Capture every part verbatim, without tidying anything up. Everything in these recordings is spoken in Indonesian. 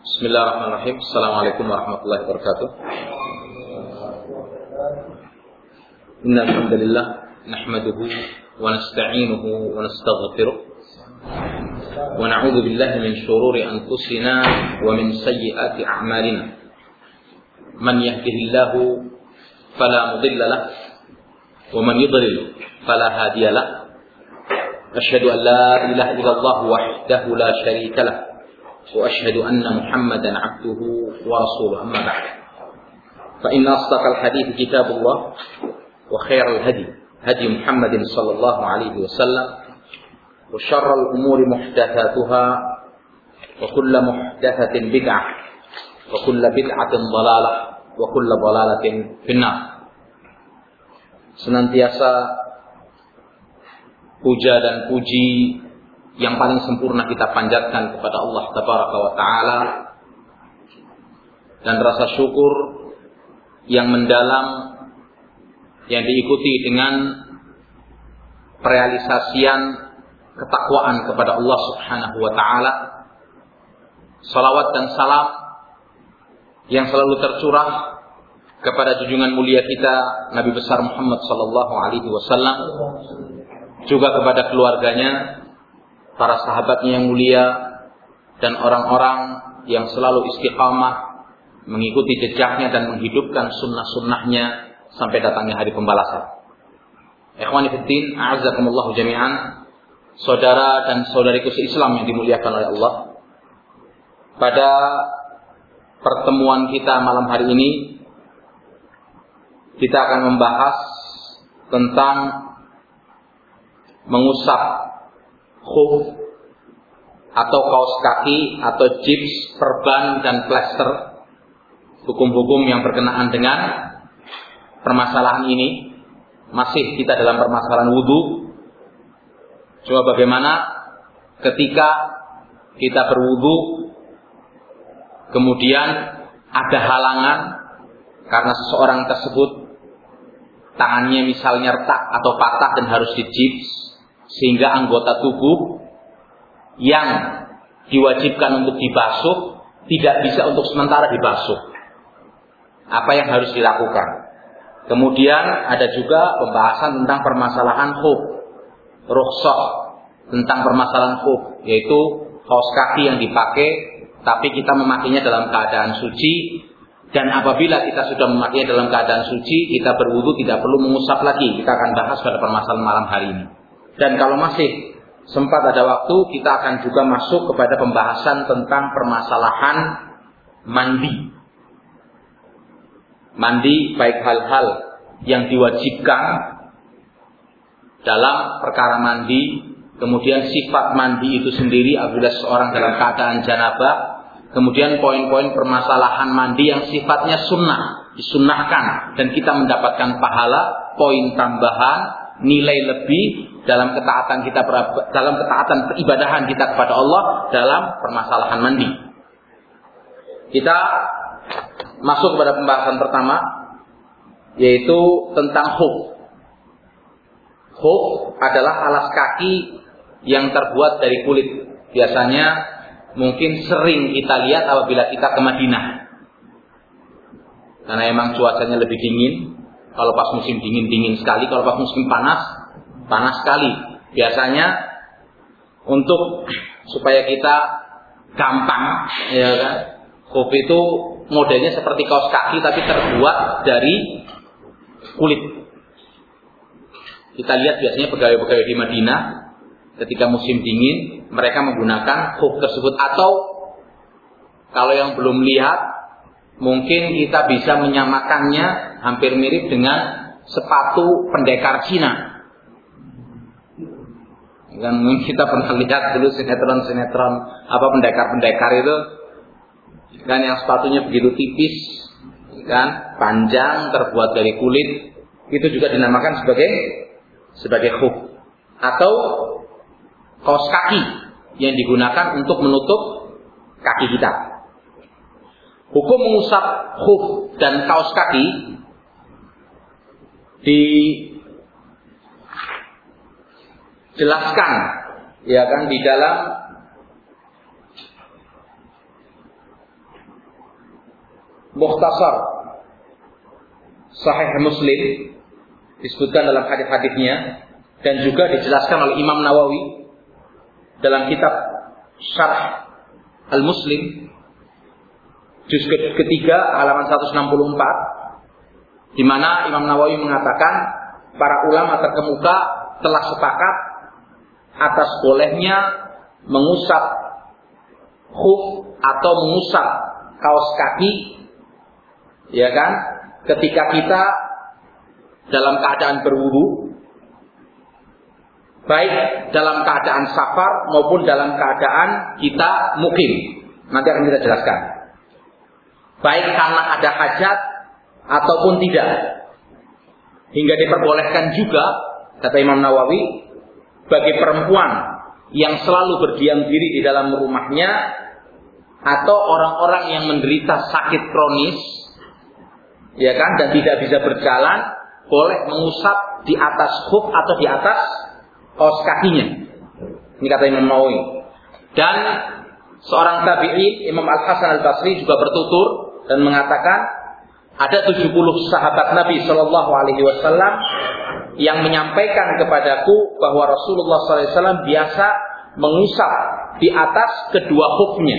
Bismillahirrahmanirrahim. Assalamualaikum warahmatullahi wabarakatuh. Innal hamdalillah nahmaduhu wa nasta'inuhu wa nastaghfiruh wa na'udzu billahi min shururi anfusina wa min sayyiati a'malina. Man yahdihillahu fala mudilla lahu wa man yudlil fala hadiya lahu. Asyhadu an la ilaha illallah wahdahu la syarika lahu wa asyhadu anna Muhammadan 'abduhu wa rasuluhu, amma ba'd. Fa inna asdaqal hadits kitabullah wa khairal hadi hadi Muhammadin sallallahu alaihi wasallam wa syarral umuri muhdatsatuha wa kullu muhdatsatin bid'ah wa kullu bid'atin dhalalah wa kullu dhalalatin finnar. Senantiasa puja dan puji yang paling sempurna kita panjatkan kepada Allah Tabaraka wa Ta'ala, dan rasa syukur yang mendalam yang diikuti dengan perealisasian ketakwaan kepada Allah Subhanahu wa Ta'ala. Salawat dan salam yang selalu tercurah kepada junjungan mulia kita Nabi besar Muhammad sallallahu alaihi wasallam, juga kepada keluarganya, para sahabatnya yang mulia, dan orang-orang yang selalu istiqamah mengikuti jejaknya dan menghidupkan sunnah-sunnahnya sampai datangnya hari pembalasan. Ikhwani fiddin, a'azzakumullahu jami'an, saudara dan saudariku se-Islam yang dimuliakan oleh Allah. Pada pertemuan kita malam hari ini, kita akan membahas tentang mengusap khuf atau kaos kaki atau gips, perban dan plester, hukum-hukum yang berkenaan dengan permasalahan ini. Masih kita dalam permasalahan wudu. Coba bagaimana ketika kita berwudu kemudian ada halangan karena seseorang tersebut tangannya misalnya retak atau patah dan harus digips, sehingga anggota tubuh yang diwajibkan untuk dibasuh tidak bisa untuk sementara dibasuh. Apa yang harus dilakukan? Kemudian ada juga pembahasan tentang permasalahan khuf, rukhsah tentang permasalahan khuf, yaitu kaos kaki yang dipakai tapi kita memakainya dalam keadaan suci, dan apabila kita sudah memakainya dalam keadaan suci, kita berwudu tidak perlu mengusap lagi. Kita akan bahas pada permasalahan malam hari ini. Dan kalau masih sempat ada waktu, kita akan juga masuk kepada pembahasan tentang permasalahan mandi. Mandi baik hal-hal yang diwajibkan dalam perkara mandi, kemudian sifat mandi itu sendiri apabila seorang dalam keadaan janabah, kemudian poin-poin permasalahan mandi yang sifatnya sunnah, disunnahkan dan kita mendapatkan pahala, poin tambahan, nilai lebih dalam ketaatan kita dalam ketaatan peribadahan kita kepada Allah dalam permasalahan mandi. Kita masuk kepada pembahasan pertama, yaitu tentang khuf. Khuf adalah alas kaki yang terbuat dari kulit. Biasanya mungkin sering kita lihat apabila kita ke Madinah, karena emang cuacanya lebih dingin. Kalau pas musim dingin dingin sekali, kalau pas musim panas panas sekali. Biasanya untuk supaya kita gampang, ya kan, khuf itu modelnya seperti kaos kaki tapi terbuat dari kulit. Kita lihat biasanya pegawai-pegawai di Madinah ketika musim dingin mereka menggunakan khuf tersebut, atau kalau yang belum lihat mungkin kita bisa menyamakannya hampir mirip dengan sepatu pendekar Cina. Kan kita pernah lihat dulu sinetron-sinetron apa pendekar-pendekar itu, kan yang sepatunya begitu tipis, kan, panjang, terbuat dari kulit, itu juga dinamakan sebagai sebagai khuf atau kaos kaki yang digunakan untuk menutup kaki kita. Hukum mengusap khuf dan kaos kaki dijelaskan, ya kan, di dalam Mukhtasar Sahih Muslim disebutkan dalam hadis-hadisnya dan juga dijelaskan oleh Imam Nawawi dalam kitab Syarh Al-Muslim juz ketiga halaman seratus enam puluh empat, di mana Imam Nawawi mengatakan para ulama terkemuka telah sepakat atas bolehnya mengusap khuf atau mengusap kaos kaki, ya kan, ketika kita dalam keadaan berwudu, baik dalam keadaan safar maupun dalam keadaan kita mukim. Nanti akan kita jelaskan. Baik karena ada hajat ataupun tidak. Hingga diperbolehkan juga, kata Imam Nawawi, bagi perempuan yang selalu berdiam diri di dalam rumahnya atau orang-orang yang menderita sakit kronis, ya kan, dan tidak bisa berjalan, boleh mengusap di atas khuf atau di atas kaos kakinya. Ini kata Imam Nawawi. Dan seorang tabi'in, Imam Al-Hasan Al-Basri, juga bertutur dan mengatakan ada tujuh puluh sahabat Nabi Shallallahu Alaihi Wasallam yang menyampaikan kepadaku bahwa Rasulullah Shallallahu Alaihi Wasallam biasa mengusap di atas kedua khufnya.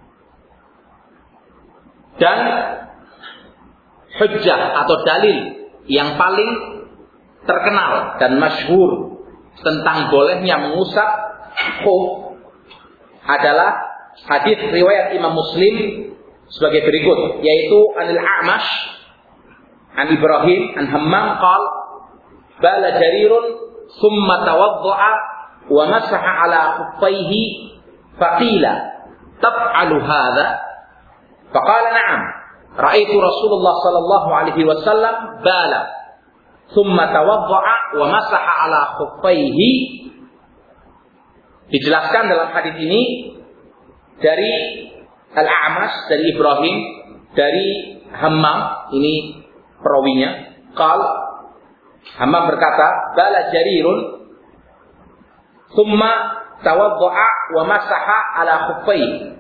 Dan hujjah atau dalil yang paling terkenal dan masyhur tentang bolehnya mengusap khuf adalah hadis riwayat Imam Muslim sebagai berikut, yaitu Anil A'mash an Ibrahim an Hammam qal bala jarirun thumma tawadda'a wa masaha ala khuffaihi faqila taf'alu hadha faqala na'am ra'aitu Rasulullah sallallahu alaihi wasallam bala thumma tawadda'a wa masaha ala khuffaihi. Dijelaskan dalam hadis ini dari Al-A'mash, dari Ibrahim, dari Hammam, ini perawinya. Qal, Hammam berkata, bala jarirun thumma tawadda'a wa masaha ala khuffaihi.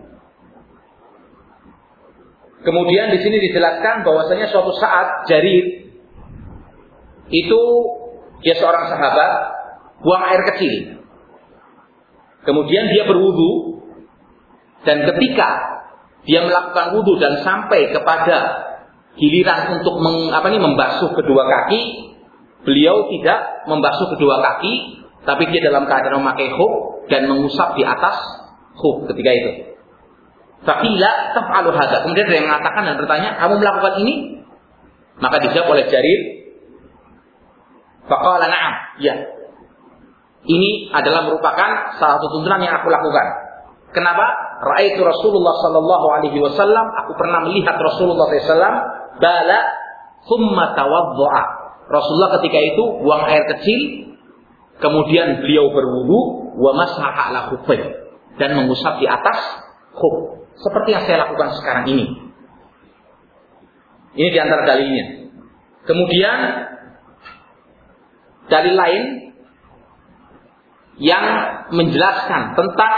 Kemudian di sini dijelaskan bahwasanya suatu saat Jarir itu dia seorang sahabat buang air kecil. Kemudian dia berwudu, dan ketika dia melakukan wudu dan sampai kepada giliran untuk meng, apa ini, membasuh kedua kaki, beliau tidak membasuh kedua kaki, tapi dia dalam keadaan memakai khuf dan mengusap di atas khuf ketika itu. Faqila taf'alu hadza. Kemudian ada yang mengatakan dan bertanya, kamu melakukan ini? Maka dijawab oleh Jarir, faqala na'am, ya. Ini adalah merupakan salah satu tuntunan yang aku lakukan. Kenapa? Ra'aitu Rasulullah sallallahu alaihi wasallam, aku pernah melihat Rasulullah sallallahu alaihi wasallam bala thumma tawadda'a. Rasulullah ketika itu buang air kecil, kemudian beliau berwudu wa masaha ala khuffaihi dan mengusap di atas khuf. Seperti yang saya lakukan sekarang ini. Ini di antara dalilnya. Kemudian dalil lain yang menjelaskan tentang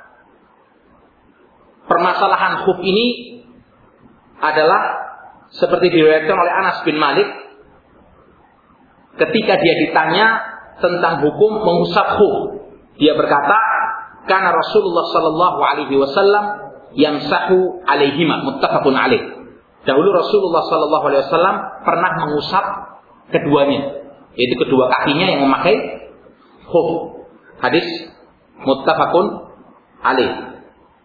permasalahan khuf ini adalah seperti diriwayatkan oleh Anas bin Malik ketika dia ditanya tentang hukum mengusap khuf. Dia berkata, "Kana Rasulullah sallallahu alaihi wasallam yamsahu alaihima," muttafaqun alaih. Dahulu Rasulullah sallallahu alaihi wasallam pernah mengusap keduanya, yaitu kedua kakinya yang memakai khuf. Hadis muttafaqun alaih.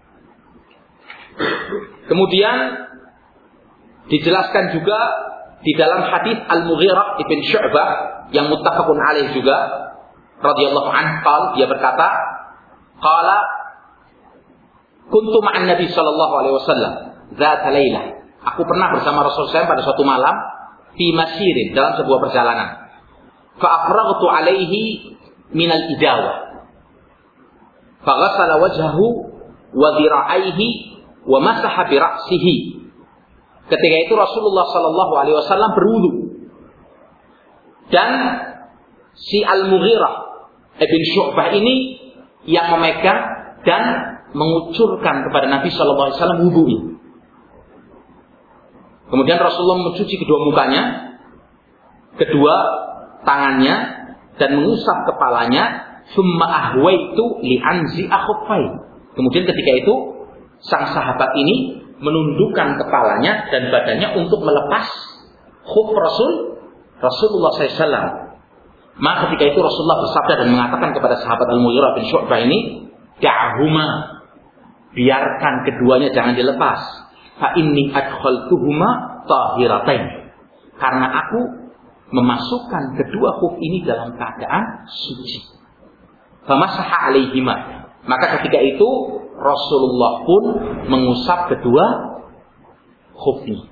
Kemudian dijelaskan juga di dalam hadis Al-Mughirah ibn Syu'bah yang muttafaqun alaih juga radhiyallahu anhu, qala, dia berkata, qala kuntu ma'an Nabi sallallahu alaihi wasallam dzata lailah. Aku pernah bersama Rasulullah pada suatu malam fi masyirin, dalam sebuah perjalanan. Fa afraghtu alaihi min al-idawah. Fa ghassala wajhahu wa dhira'aihi wa masaha bi ra'sihi. Ketika itu Rasulullah sallallahu alaihi wasallam berwudu. Dan si Al-Mughirah ibn Syu'bah ini yang memegang dan mengucurkan kepada Nabi sallallahu alaihi wasallam wudunya. Kemudian Rasulullah mencuci kedua mukanya, kedua tangannya, dan mengusap kepalanya. Summa ahwaitu li'anzi akhufai. Kemudian ketika itu sang sahabat ini menundukkan kepalanya dan badannya untuk melepas khuf Rasul Rasulullah shallallahu alaihi wasallam. Maka ketika itu Rasulullah bersabda dan mengatakan kepada sahabat Al-Mughirah bin Syu'bah ini, da'huma, biarkan keduanya, jangan dilepas. Fa inni adkhaltuhuma tahiratain. Karena aku memasukkan kedua khuf ini dalam keadaan suci. Famasaha alaihima. Maka ketika itu Rasulullah pun mengusap kedua khuf ini.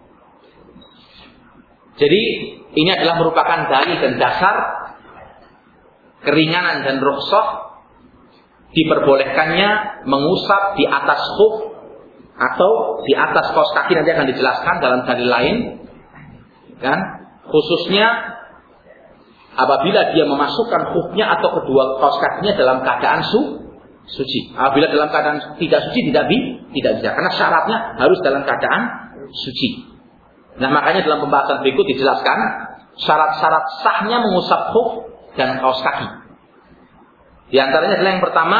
Jadi ini adalah merupakan dalil dan dasar keringanan dan rukhsah diperbolehkannya mengusap di atas khuf atau di atas kaos kaki. Nanti akan dijelaskan dalam dalil lain, kan? Khususnya apabila dia memasukkan khufnya atau kedua kaos kakinya dalam keadaan su, suci. Apabila dalam keadaan tidak suci tidak bi, tidak bisa, karena syaratnya harus dalam keadaan suci. Nah, makanya dalam pembahasan berikut dijelaskan syarat-syarat sahnya mengusap khuf dan kaos kaki. Di antaranya adalah yang pertama,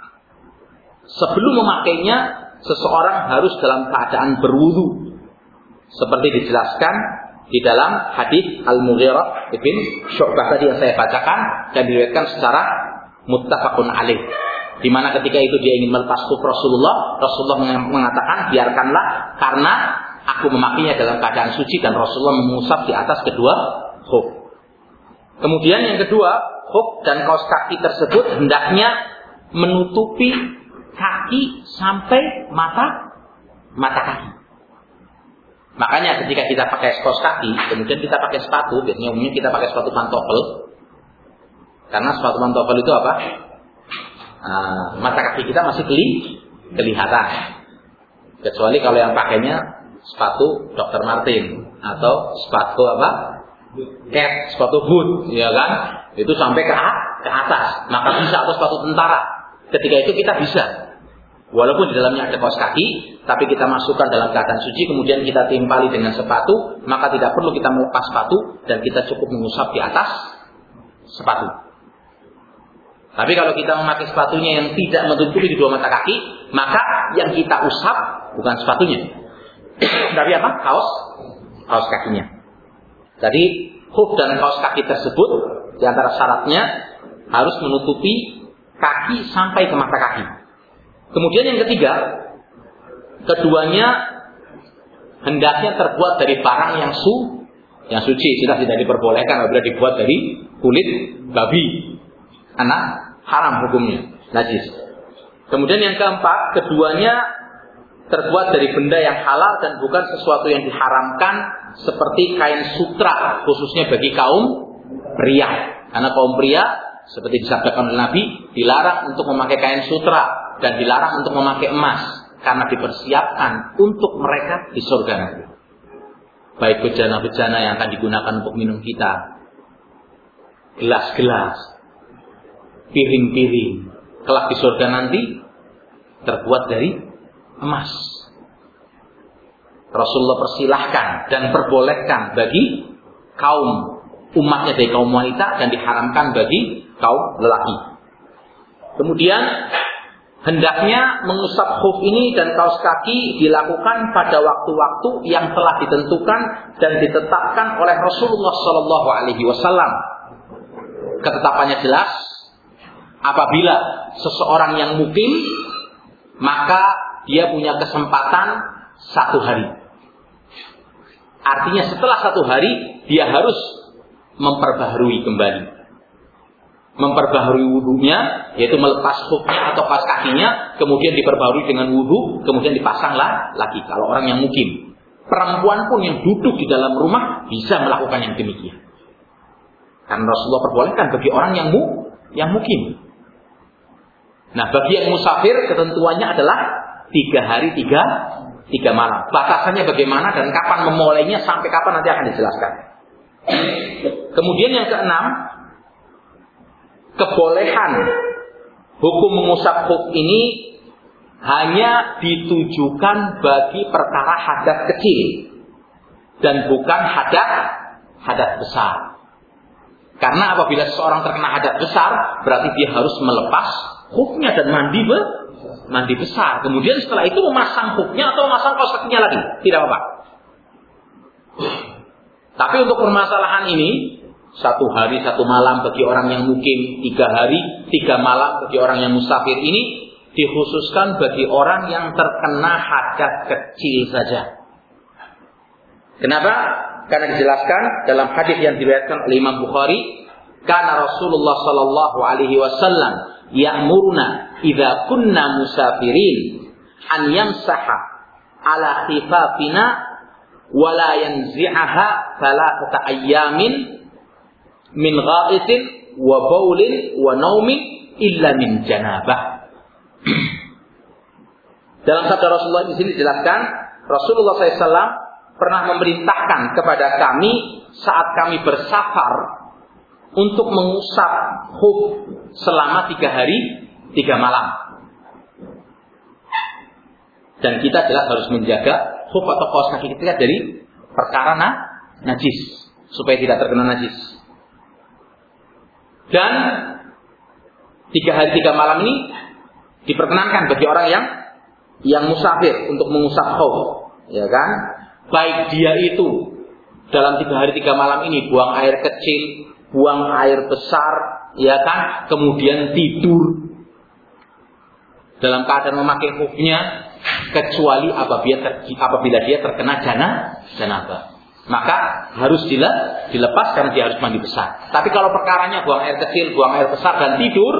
sebelum memakainya seseorang harus dalam keadaan berwudu, seperti dijelaskan di dalam hadis Al-Mughirah bin Syu'bah tadi yang saya bacakan dan diriwayatkan secara muttafaqun alaih, di mana ketika itu dia ingin melepas khuf Rasulullah, Rasulullah mengatakan biarkanlah karena aku memakainya dalam keadaan suci, dan Rasulullah mengusap di atas kedua khuf. Kemudian yang kedua, khuf dan kaos kaki tersebut hendaknya menutupi kaki sampai mata mata kaki. Makanya ketika kita pakai kaos kaki, kemudian kita pakai sepatu, biasanya umumnya kita pakai sepatu pantofel. Karena sepatu pantofel itu apa? Uh, mata kaki kita masih keli, kelihatan. Kecuali kalau yang pakainya sepatu dokter Martin atau sepatu apa? Cat, sepatu boot, ya kan? Itu sampai ke, ke atas. Maka bisa, atau sepatu tentara. Ketika itu kita bisa. Walaupun di dalamnya ada kaos kaki, tapi kita masukkan dalam keadaan suci, kemudian kita timpali dengan sepatu, maka tidak perlu kita melepas sepatu dan kita cukup mengusap di atas sepatu. Tapi kalau kita memakai sepatunya yang tidak menutupi di dua mata kaki, maka yang kita usap bukan sepatunya, tapi apa? Kaos, kaos kakinya. Jadi khuf dan kaos kaki tersebut di antara syaratnya harus menutupi kaki sampai ke mata kaki. Kemudian yang ketiga, keduanya hendaknya terbuat dari barang yang su, yang suci. Sudah tidak diperbolehkan apabila dibuat dari kulit babi, karena haram hukumnya, najis. Kemudian yang keempat, keduanya terbuat dari benda yang halal dan bukan sesuatu yang diharamkan, seperti kain sutra, khususnya bagi kaum pria. Karena kaum pria, seperti disabdakan oleh Nabi, dilarang untuk memakai kain sutra dan dilarang untuk memakai emas, karena dipersiapkan untuk mereka di surga nanti. Baik bejana-bejana yang akan digunakan untuk minum kita, gelas-gelas, piring-piring, kelak di surga nanti terbuat dari emas. Rasulullah persilahkan dan perbolehkan bagi kaum umatnya dari kaum wanita dan diharamkan bagi kaum lelaki. Kemudian hendaknya mengusap khuf ini dan kaos kaki dilakukan pada waktu-waktu yang telah ditentukan dan ditetapkan oleh Rasulullah Shallallahu Alaihi Wasallam. Ketetapannya jelas. Apabila seseorang yang mukim, maka dia punya kesempatan satu hari. Artinya setelah satu hari dia harus memperbaharui kembali, memperbaharui wudunya, yaitu melepas khufnya atau kaos kakinya, kemudian diperbaharui dengan wudu, kemudian dipasanglah lagi. Kalau orang yang mukim, perempuan pun yang duduk di dalam rumah bisa melakukan yang demikian. Karena Rasulullah perbolehkan bagi orang yang mu, yang mukim. Nah, bagi yang musafir ketentuannya adalah tiga hari tiga tiga malam. Batasannya bagaimana dan kapan memulainya sampai kapan nanti akan dijelaskan. Kemudian yang keenam, kebolehan hukum mengusap khuf ini hanya ditujukan bagi perkara hadas kecil. dan bukan hadas hadas besar. Karena apabila seseorang terkena hadas besar, berarti dia harus melepas khufnya dan mandi be, mandi besar. Kemudian setelah itu memasang khufnya atau memasang kaos kakinya lagi, tidak apa-apa. Tapi untuk permasalahan ini, satu hari satu malam bagi orang yang mukim, tiga hari tiga malam bagi orang yang musafir, ini dikhususkan bagi orang yang terkena hadas kecil saja. Kenapa? Karena dijelaskan dalam hadis yang diriwayatkan oleh Imam Bukhari, karena Rasulullah sallallahu alaihi wasallam ya'muruna idza kunna musafirin an yamsaha ala khifafina wa la yanzi'aha thalathata ayyamin min gha'itin wa baulin wa naumin illa min janabah. Dalam sabda Rasulullah di sini dijelaskan, Rasulullah sallallahu alaihi wasallam pernah memerintahkan kepada kami saat kami bersafar untuk mengusap khuf selama tiga hari tiga malam. Dan kita jelas harus menjaga khuf atau kaos kaki kita dari perkara nah, najis, supaya tidak terkena najis. Dan tiga hari tiga malam ini diperkenankan bagi orang yang yang musafir untuk mengusap khuf, ya kan? Baik dia itu dalam tiga hari tiga malam ini buang air kecil, buang air besar, ya kan? Kemudian tidur dalam keadaan memakai khufnya, kecuali apabila ter, apabila dia terkena jana janabah, maka harus dilepas karena dia harus mandi besar. Tapi kalau perkaranya buang air kecil, buang air besar dan tidur,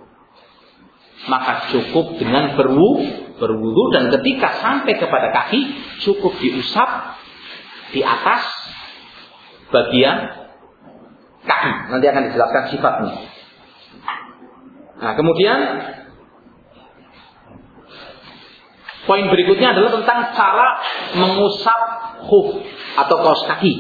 maka cukup dengan berwu berwudu, dan ketika sampai kepada kaki cukup diusap di atas bagian kaki. Nanti akan dijelaskan sifatnya. Nah, kemudian poin berikutnya adalah tentang cara mengusap khuf atau kaos kaki.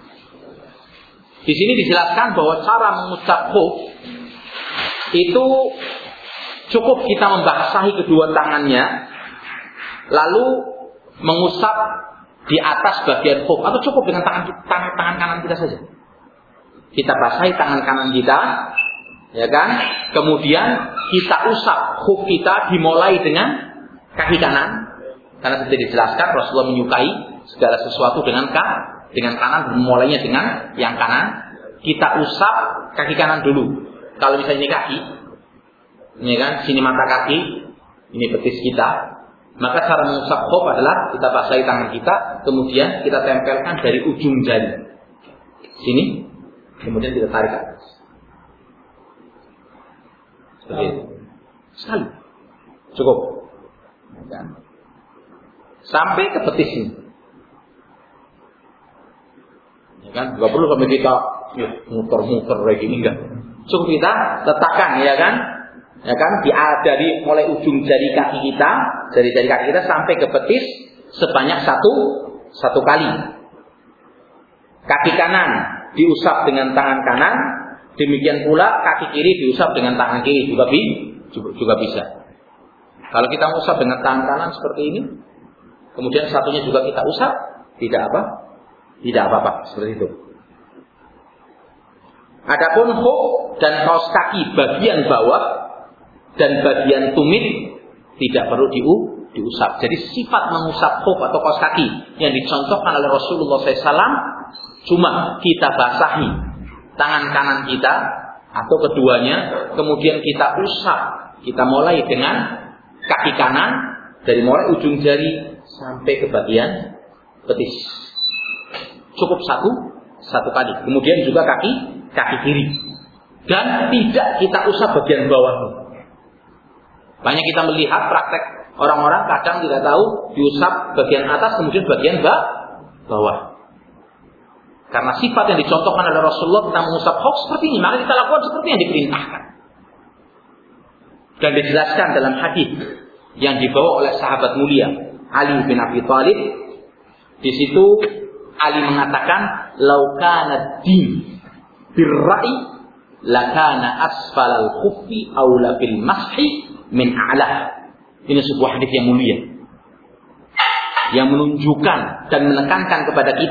Di sini dijelaskan bahwa cara mengusap khuf itu cukup kita membasahi kedua tangannya, lalu mengusap di atas bagian khuf, atau cukup dengan tangan, tangan tangan kanan kita saja. Kita basahi tangan kanan kita, ya kan? Kemudian kita usap khuf kita dimulai dengan kaki kanan, karena seperti dijelaskan Rasulullah menyukai segala sesuatu dengan dengan kanan, memulainya dengan yang kanan. Kita usap kaki kanan dulu. Kalau misalnya ini kaki, ini kan, sini mata kaki, ini betis kita. Maka cara mengusap khuf adalah kita basahi tangan kita, kemudian kita tempelkan dari ujung jari sini, kemudian kita tarik ke atas. Seperti itu. Sekali. Cukup. Dan sampai ke betis ini. Ya kan? Gak perlu sampai kita ya, muter-muter kayak gini, enggak. Cukup kita letakkan, ya kan? Ya kan, dari mulai ujung jari kaki kita, dari jari kaki kita sampai ke betis sebanyak satu satu kali. Kaki kanan diusap dengan tangan kanan, demikian pula kaki kiri diusap dengan tangan kiri juga bi, juga, juga bisa. Kalau kita usap dengan tangan kanan seperti ini, kemudian satunya juga kita usap, tidak apa, tidak apa-apa seperti itu. Adapun khuf dan kaos kaki bagian bawah dan bagian tumit tidak perlu diu, diusap. Jadi sifat mengusap khuf atau kaos kaki yang dicontohkan oleh Rasulullah shallallahu alaihi wasallam cuma kita basahi tangan kanan kita atau keduanya, kemudian kita usap. Kita mulai dengan kaki kanan dari mulai ujung jari sampai ke bagian betis. Cukup satu satu kali. Kemudian juga kaki kaki kiri. Dan tidak kita usap bagian bawah. Banyak kita melihat praktek orang-orang kadang tidak tahu diusap bagian atas kemudian bagian bawah. Karena sifat yang dicontohkan oleh Rasulullah tentang mengusap khuf seperti ini, maka kita lakukan seperti yang diperintahkan. Dan dijelaskan dalam hadis yang dibawa oleh sahabat mulia Ali bin Abi Thalib. Di situ Ali mengatakan, "Lau kana din birra'i lakana asfalal khuffi aula bil mashi min a'la." Ini sebuah hadis yang mulia yang menunjukkan dan menekankan kepada kita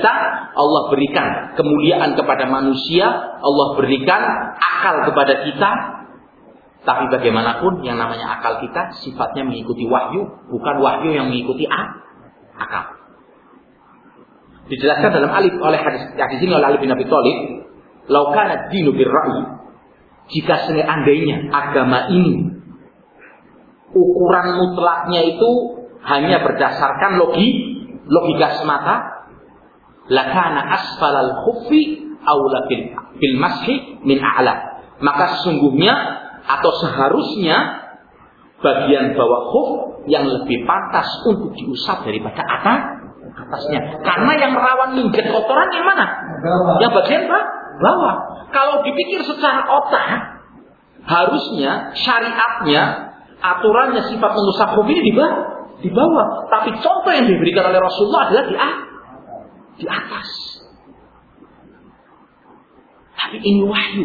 Allah berikan kemuliaan kepada manusia, Allah berikan akal kepada kita. Tapi bagaimanapun yang namanya akal kita sifatnya mengikuti wahyu, bukan wahyu yang mengikuti akal. Dijelaskan dalam alif oleh hadis, hadis ini oleh Ali bin Abi Thalib, "Lau kana dinu birra'i," jika seandainya agama ini ukuran mutlaknya itu hanya berdasarkan logi, logika semata, lakana asfalal khuffi aula bil, bil mashi min a'la. Maka sesungguhnya atau seharusnya bagian bawah khuf yang lebih pantas untuk diusap daripada atas atasnya. Karena yang rawan menginjak kotoran yang mana? Yang bagian bawah. Kalau dipikir secara otak, harusnya syariatnya, aturannya sifat mengusap khuf ini di bawah, di bawah. Tapi contoh yang diberikan oleh Rasulullah adalah di, di atas. Tapi ini wahyu.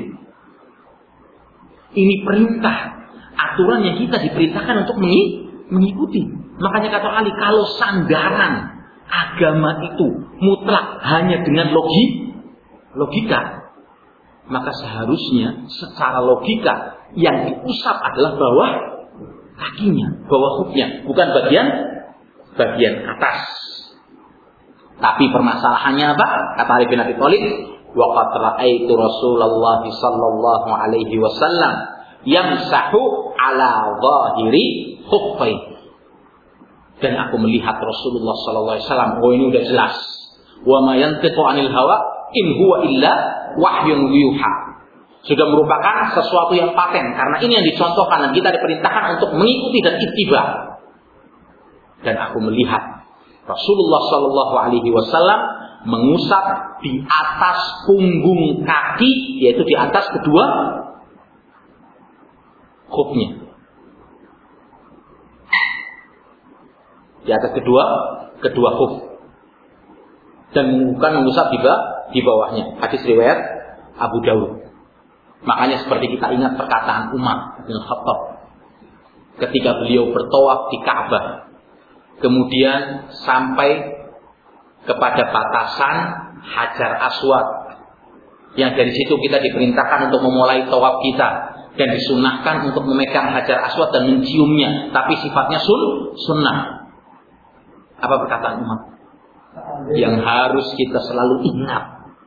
Ini perintah. Aturan yang kita diperintahkan untuk mengikuti. Makanya kata Ali, kalau sandaran agama itu mutlak hanya dengan logi, logika, maka seharusnya secara logika yang diusap adalah bawah kakinya, bawah khufnya, bukan bagian bagian atas. Tapi permasalahannya apa? Kata Ali bin Abi Thalib, wa qad ra'aitu Rasulullah sallallahu alaihi wasallam yamsahu ala zahiri khuffai. Dan aku melihat Rasulullah sallallahu alaihi wasallam, oh ini udah jelas. Wa ma yantiqu 'anil hawa in huwa illa wahyun yuha. Sudah merupakan sesuatu yang paten, karena ini yang dicontohkan dan kita diperintahkan untuk mengikuti dan ittiba. Dan aku melihat Rasulullah sallallahu alaihi wasallam mengusap di atas punggung kaki, yaitu di atas kedua khufnya. Di atas kedua kedua khuf. Dan bukan mengusap di bawah, di bawahnya. Hadis riwayat Abu Dawud. Makanya seperti kita ingat perkataan Umar bin Khattab ketika beliau bertawaf di Ka'bah, kemudian sampai kepada batasan Hajar Aswad, yang dari situ kita diperintahkan untuk memulai tawaf kita, dan disunahkan untuk memegang Hajar Aswad dan menciumnya, tapi sifatnya sun, sunnah. Apa perkataan Umar? Yang harus kita selalu ingat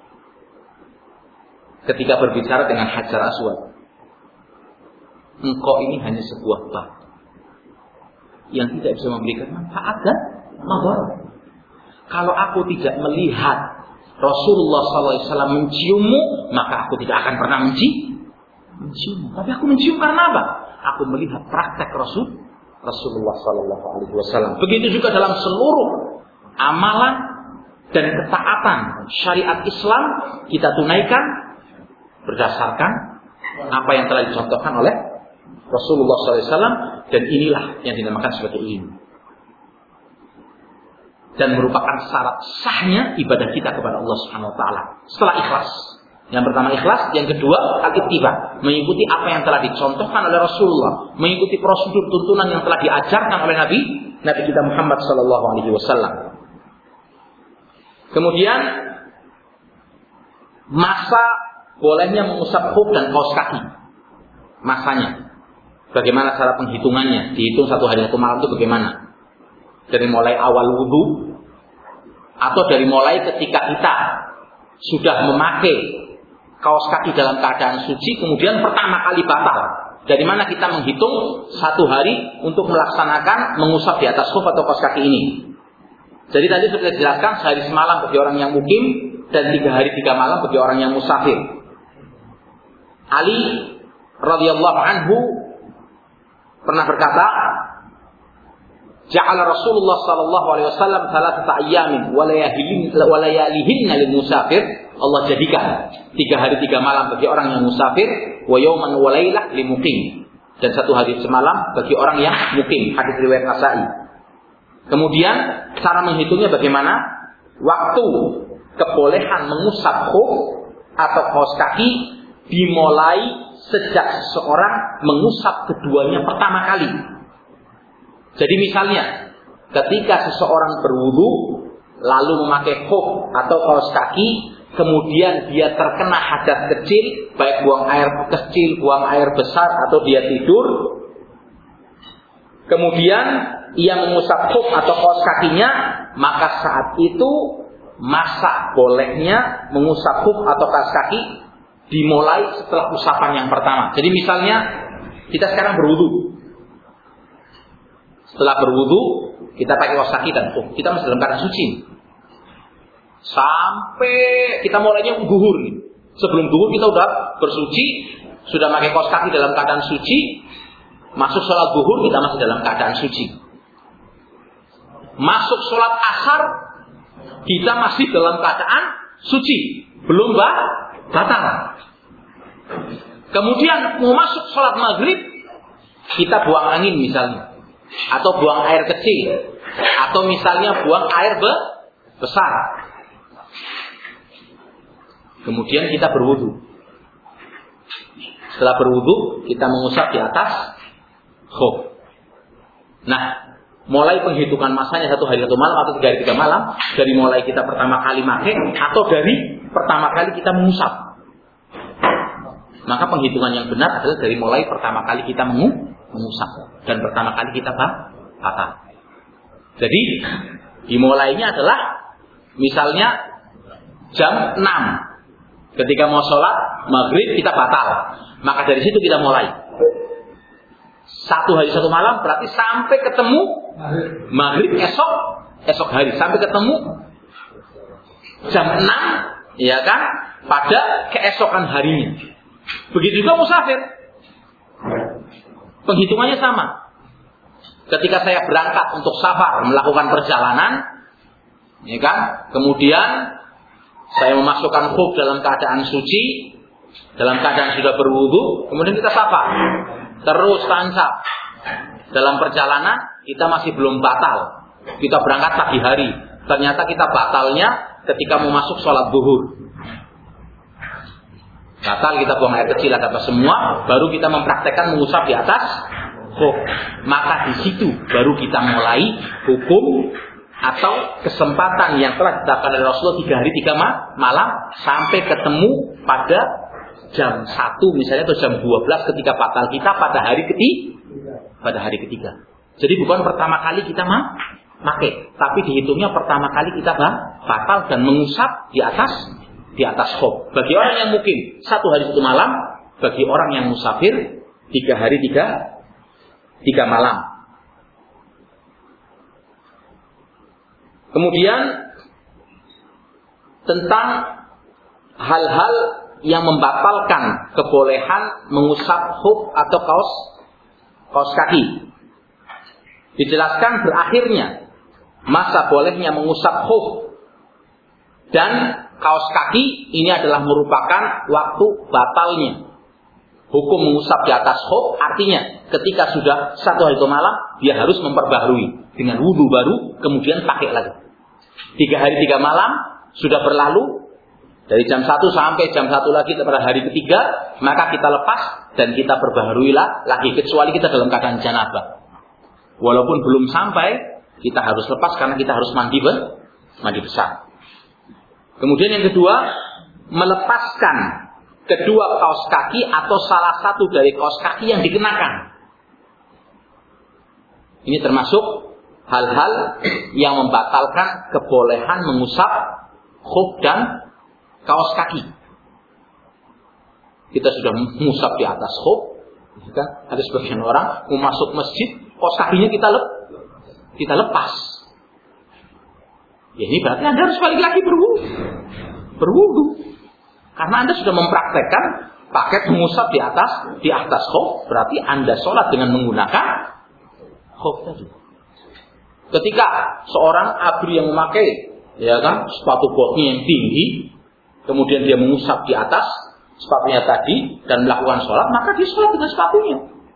ketika berbicara dengan Hajar Aswad, engkau ini hanya sebuah batu yang tidak bisa memberikan manfaat dan madarat. Kalau aku tidak melihat Rasulullah sallallahu alaihi wasallam menciummu, maka aku tidak akan pernah mencium. mencium. Tapi aku mencium karena apa? Aku melihat praktek Rasul Rasulullah sallallahu alaihi wasallam. Begitu juga dalam seluruh amalan dan ketaatan syariat Islam kita tunaikan berdasarkan apa yang telah dicontohkan oleh Rasulullah sallallahu alaihi wasallam, dan inilah yang dinamakan sebagai ilmu. Dan merupakan syarat sahnya ibadah kita kepada Allah Subhanahu wa taala setelah ikhlas. Yang pertama ikhlas, yang kedua al-ittiba, mengikuti apa yang telah dicontohkan oleh Rasulullah, mengikuti prosedur tuntunan yang telah diajarkan oleh Nabi Nabi kita Muhammad sallallahu alaihi wasallam. Kemudian masa bolehnya mengusap khuf dan kaos kaki. Masanya. Bagaimana cara penghitungannya? Dihitung satu hari satu malam itu bagaimana? Dari mulai awal wudu, atau dari mulai ketika kita sudah memakai kaos kaki dalam keadaan suci, kemudian pertama kali batal. Dari mana kita menghitung satu hari untuk melaksanakan mengusap di atas khuf atau kaos kaki ini? Jadi tadi sudah dijelaskan sehari semalam bagi orang yang mukim, dan tiga hari tiga malam bagi orang yang musafir. Ali radhiyallahu anhu pernah berkata, ja'ala Rasulullah sallallahu alaihi wasallam thalathata ayyamin wa layalihinna lil musafir. Allah jadikan tiga hari tiga malam bagi orang yang musafir, wa yawman wa lailah lil muqim, dan satu hari semalam bagi orang yang mukim. Hadis riwayat Nasa'i. Kemudian cara menghitungnya bagaimana? Waktu kebolehan mengusap khuf atau kaos kaki dimulai sejak seseorang mengusap keduanya pertama kali. Jadi misalnya ketika seseorang berwudu, lalu memakai khuf atau kaos kaki, kemudian dia terkena hadas kecil, baik buang air kecil, buang air besar, atau dia tidur, kemudian ia mengusap khuf atau kaos kakinya, maka saat itu masa bolehnya mengusap khuf atau kaos kaki dimulai setelah usapan yang pertama. Jadi misalnya kita sekarang berwudu. Setelah berwudu, kita pakai kaos kaki dan khuf. Kita masih dalam keadaan suci. Sampai kita mulainya zuhur. Sebelum zuhur kita sudah bersuci, sudah pakai kaos kaki dalam keadaan suci. Masuk sholat zuhur kita masih dalam keadaan suci. Masuk sholat asar kita masih dalam keadaan suci, belum batal. Kemudian mau masuk sholat maghrib, kita buang angin misalnya, atau buang air kecil, atau misalnya buang air be- besar. Kemudian kita berwudu. Setelah berwudu, kita mengusap di atas khuf. Nah, mulai penghitungan masanya satu hari satu malam atau tiga hari tiga malam, dari mulai kita pertama kali pakai atau dari pertama kali kita mengusap. Maka penghitungan yang benar adalah dari mulai pertama kali kita mengusap dan pertama kali kita batal. Jadi dimulainya adalah misalnya jam enam. Ketika mau sholat maghrib kita batal. Maka dari situ kita mulai. Satu hari satu malam berarti sampai ketemu maghrib esok esok hari, sampai ketemu jam enam, ya kan, pada keesokan harinya. Begitu juga musafir, penghitungannya sama. Ketika saya berangkat untuk safar melakukan perjalanan, ya kan, kemudian saya memasukkan khuf dalam keadaan suci, dalam keadaan sudah berwudu, kemudian kita safar. Terus tancap. Dalam perjalanan kita masih belum batal. Kita berangkat pagi hari. Ternyata kita batalnya ketika mau masuk sholat zuhur. Batal, kita buang air kecil atau apa semua, baru kita mempraktekkan mengusap di atas khuf. Maka di situ baru kita mulai hukum atau kesempatan yang telah ditetapkan oleh Rasulullah tiga hari tiga malam sampai ketemu pada jam satu misalnya atau jam dua belas ketika batal kita pada hari ketiga. Pada hari ketiga. Jadi bukan pertama kali kita mah pakai, tapi dihitungnya pertama kali kita batal dan mengusap di atas di atas khuf. Bagi orang yang mungkin satu hari satu malam, bagi orang yang musafir tiga hari tiga tiga malam. Kemudian tentang hal-hal yang membatalkan kebolehan mengusap khuf atau kaos kaos kaki. Dijelaskan berakhirnya masa bolehnya mengusap khuf dan kaos kaki ini adalah merupakan waktu batalnya. Hukum mengusap di atas khuf artinya ketika sudah satu hari dua malam dia harus memperbaharui dengan wudu baru, kemudian pakai lagi. Tiga hari tiga malam sudah berlalu, dari jam satu sampai jam satu lagi pada hari ketiga, maka kita lepas dan kita perbaharuilah lagi, kecuali kita dalam keadaan janabah. Walaupun belum sampai, kita harus lepas karena kita harus mandi mandi besar. Kemudian yang kedua, melepaskan kedua kaos kaki atau salah satu dari kaos kaki yang dikenakan. Ini termasuk hal-hal yang membatalkan kebolehan mengusap khuf dan kaos kaki. Kita sudah mengusap di atas khuf, kan? Ada sebagian orang mau masuk masjid, kaos kakinya kita lep, kita lepas. Ya, ini berarti Anda harus balik lagi berwudu. Berwudu. Karena Anda sudah mempraktekkan paket mengusap di atas di atas khuf, berarti Anda sholat dengan menggunakan khuf tadi. Ketika seorang abri yang memakai, ya kan, sepatu botnya yang tinggi, kemudian dia mengusap di atas sepatunya tadi dan melakukan sholat, maka dia sholat dengan sepatunya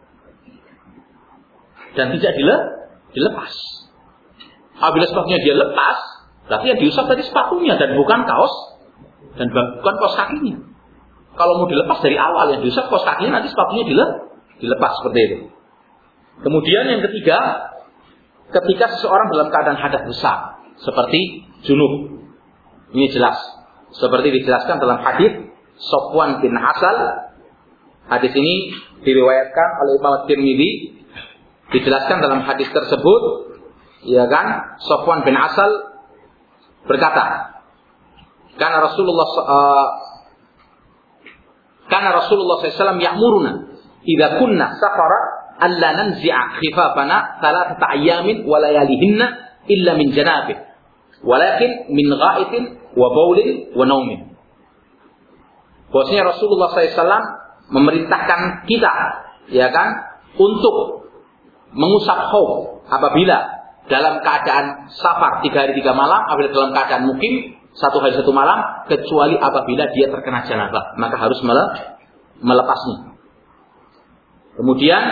dan tidak dile, dilepas. Apabila sepatunya dia lepas, berarti yang diusap tadi sepatunya dan bukan kaos dan bukan kaos kakinya. Kalau mau dilepas dari awal, yang diusap kaos kakinya, nanti sepatunya dile, dilepas seperti itu. Kemudian yang ketiga, ketika seseorang dalam keadaan hadas besar, seperti junub. Ini jelas. Seperti dijelaskan dalam hadis Sofwan bin Asal. Hadis ini diriwayatkan oleh Imam Tirmidzi. Dijelaskan dalam hadis tersebut, ya kan, Sofwan bin Asal berkata, karena Rasulullah uh, karena Rasulullah sallallahu alaihi wasallam ya'muruna idza kunna safara alla nanzi'a khifafana thalathata ayyamin wa layalihinna illa min janabih walakin min gha'itin wa baulin wa naumin. Bahwasanya Rasulullah sallallahu alaihi wasallam memerintahkan kita, ya kan, untuk mengusap khauf apabila dalam keadaan safar tiga hari tiga malam, apabila dalam keadaan mukim satu hari satu malam, kecuali apabila dia terkena janabah, maka harus melepasnya. Kemudian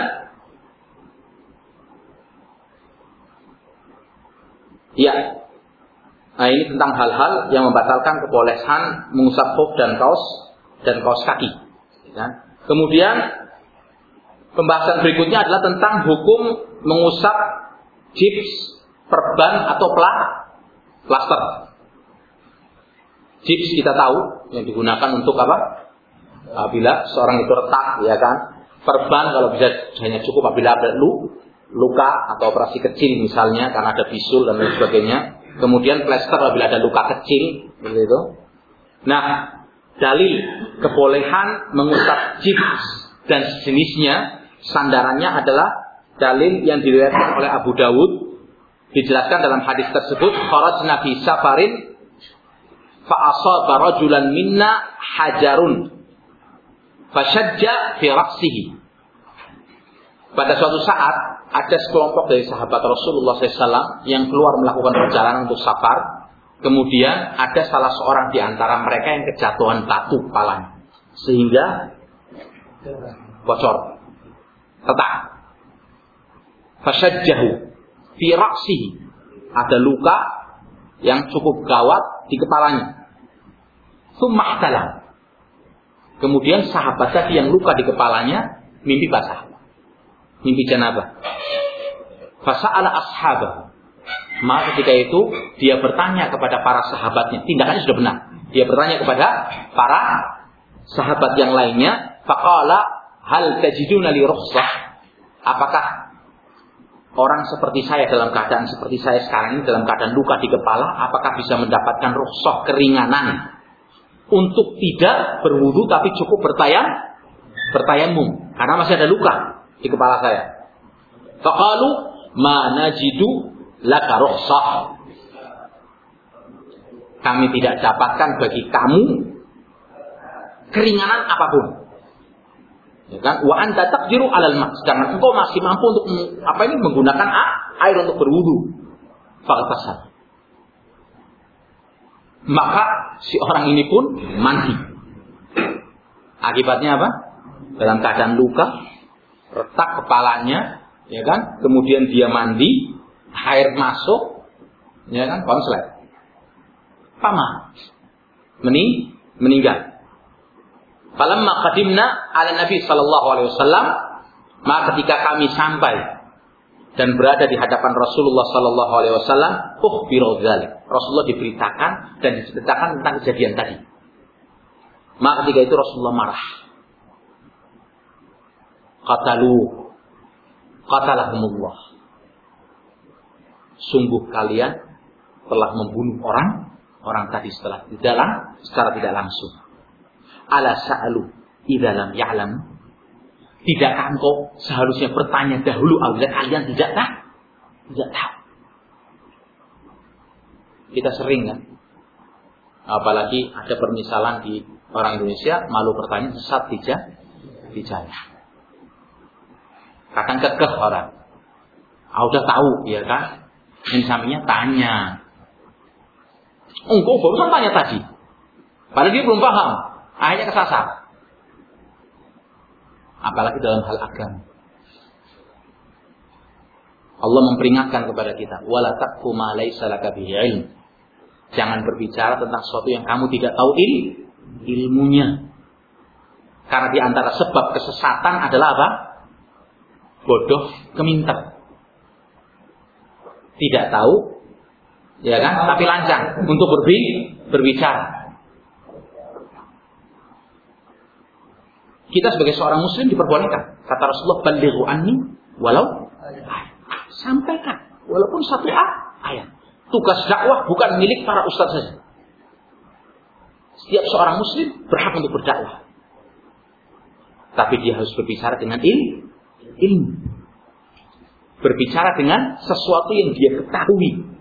ya, nah ini tentang hal-hal yang membatalkan kebolehan mengusap khuf dan kaos dan kaos kaki. Ya. Kemudian pembahasan berikutnya adalah tentang hukum mengusap gips, perban atau pla, plaster. Gips kita tahu yang digunakan untuk apa? Apabila seorang itu retak, ya kan. Perban kalau bisa hanya cukup apabila ada lu, luka atau operasi kecil misalnya karena ada bisul dan lain sebagainya. Kemudian plaster apabila ada luka kecil, seperti itu. Nah, dalil kebolehan mengusap gips dan sejenisnya sandarannya adalah dalil yang diriwayatkan oleh Abu Dawud. Dijelaskan dalam hadis tersebut, kharajna fi safarin fa asaba rajulan minna hajarun fashajja fi ra'sihi. Pada suatu saat ada sekelompok dari sahabat Rasulullah sallallahu alaihi wasallam yang keluar melakukan perjalanan untuk safar. Kemudian ada salah seorang di antara mereka yang kejatuhan batu kepalanya sehingga bocor, retak. Fashajjahu fi ra'sihi, ada luka yang cukup gawat di kepalanya. Tsumma ihtalam. Kemudian sahabat tadi yang luka di kepalanya mimpi basah, mimpi janabah. Fasa'ala ashabahu. Maka ketika itu dia bertanya kepada para sahabatnya, tindakannya sudah benar. Dia bertanya kepada para sahabat yang lainnya, faqala hal tajiduna li rukhsah? Apakah orang seperti saya dalam keadaan seperti saya sekarang ini dalam keadaan luka di kepala, apakah bisa mendapatkan rukhsah keringanan untuk tidak berwudu tapi cukup bertayam bertayamum karena masih ada luka di kepala saya? Faqalu ma najidu laka rukhsah. Kami tidak dapatkan bagi kamu keringanan apapun. Ya kan? Wa anta taqdiru 'alal ma', sedangkan engkau masih mampu untuk apa ini menggunakan air untuk berwudu. Faqtasal. Maka si orang ini pun mandi. Akibatnya apa? Dalam keadaan luka, retak kepalanya, ya kan? Kemudian dia mandi, air masuk, ya kan? Konslet. Pama. Meni, meninggal. Falamma qadimna ala Nabi sallallahu alaihi wasallam, maka ketika kami sampai dan berada di hadapan Rasulullah sallallahu alaihi wasallam, ukhbiru dzalik. Rasulullah diberitakan dan diceritakan tentang kejadian tadi. Maka ketika itu Rasulullah marah. Qatalu qatalahumullah. Sungguh kalian telah membunuh orang orang tadi setelah di dalam secara tidak langsung. Ala sa'alu idza lam ya'lam. Tidakkah engkau seharusnya bertanya dahulu apabila kalian tidak tahu? Tidak tahu. Kita sering kan, apalagi ada permisalan di orang Indonesia, malu bertanya sesat di jalan. Kadang kekeh orang. Ah, udah tahu, ya kan? Yang sampingnya tanya. Engkau barusan tanya tadi. Padahal dia belum paham. Akhirnya kesasar. Apalagi dalam hal agama. Allah memperingatkan kepada kita, wala taqfu ma laysa laka bihi ilm. Jangan berbicara tentang sesuatu yang kamu tidak tahu il, ilmunya. Karena di antara sebab kesesatan adalah apa? Bodoh keminter. Tidak tahu, Ya kan? Tapi lancang untuk berbi berbicara. Kita sebagai seorang muslim diperbolehkan. Kata Rasulullah, "Ballighu anni walau ayat." Sampaikan walaupun satu ayat. Tugas dakwah bukan milik para ustaz saja. Setiap seorang muslim berhak untuk berdakwah. Tapi dia harus berbicara dengan il, ilmu. Berbicara dengan sesuatu yang dia ketahui.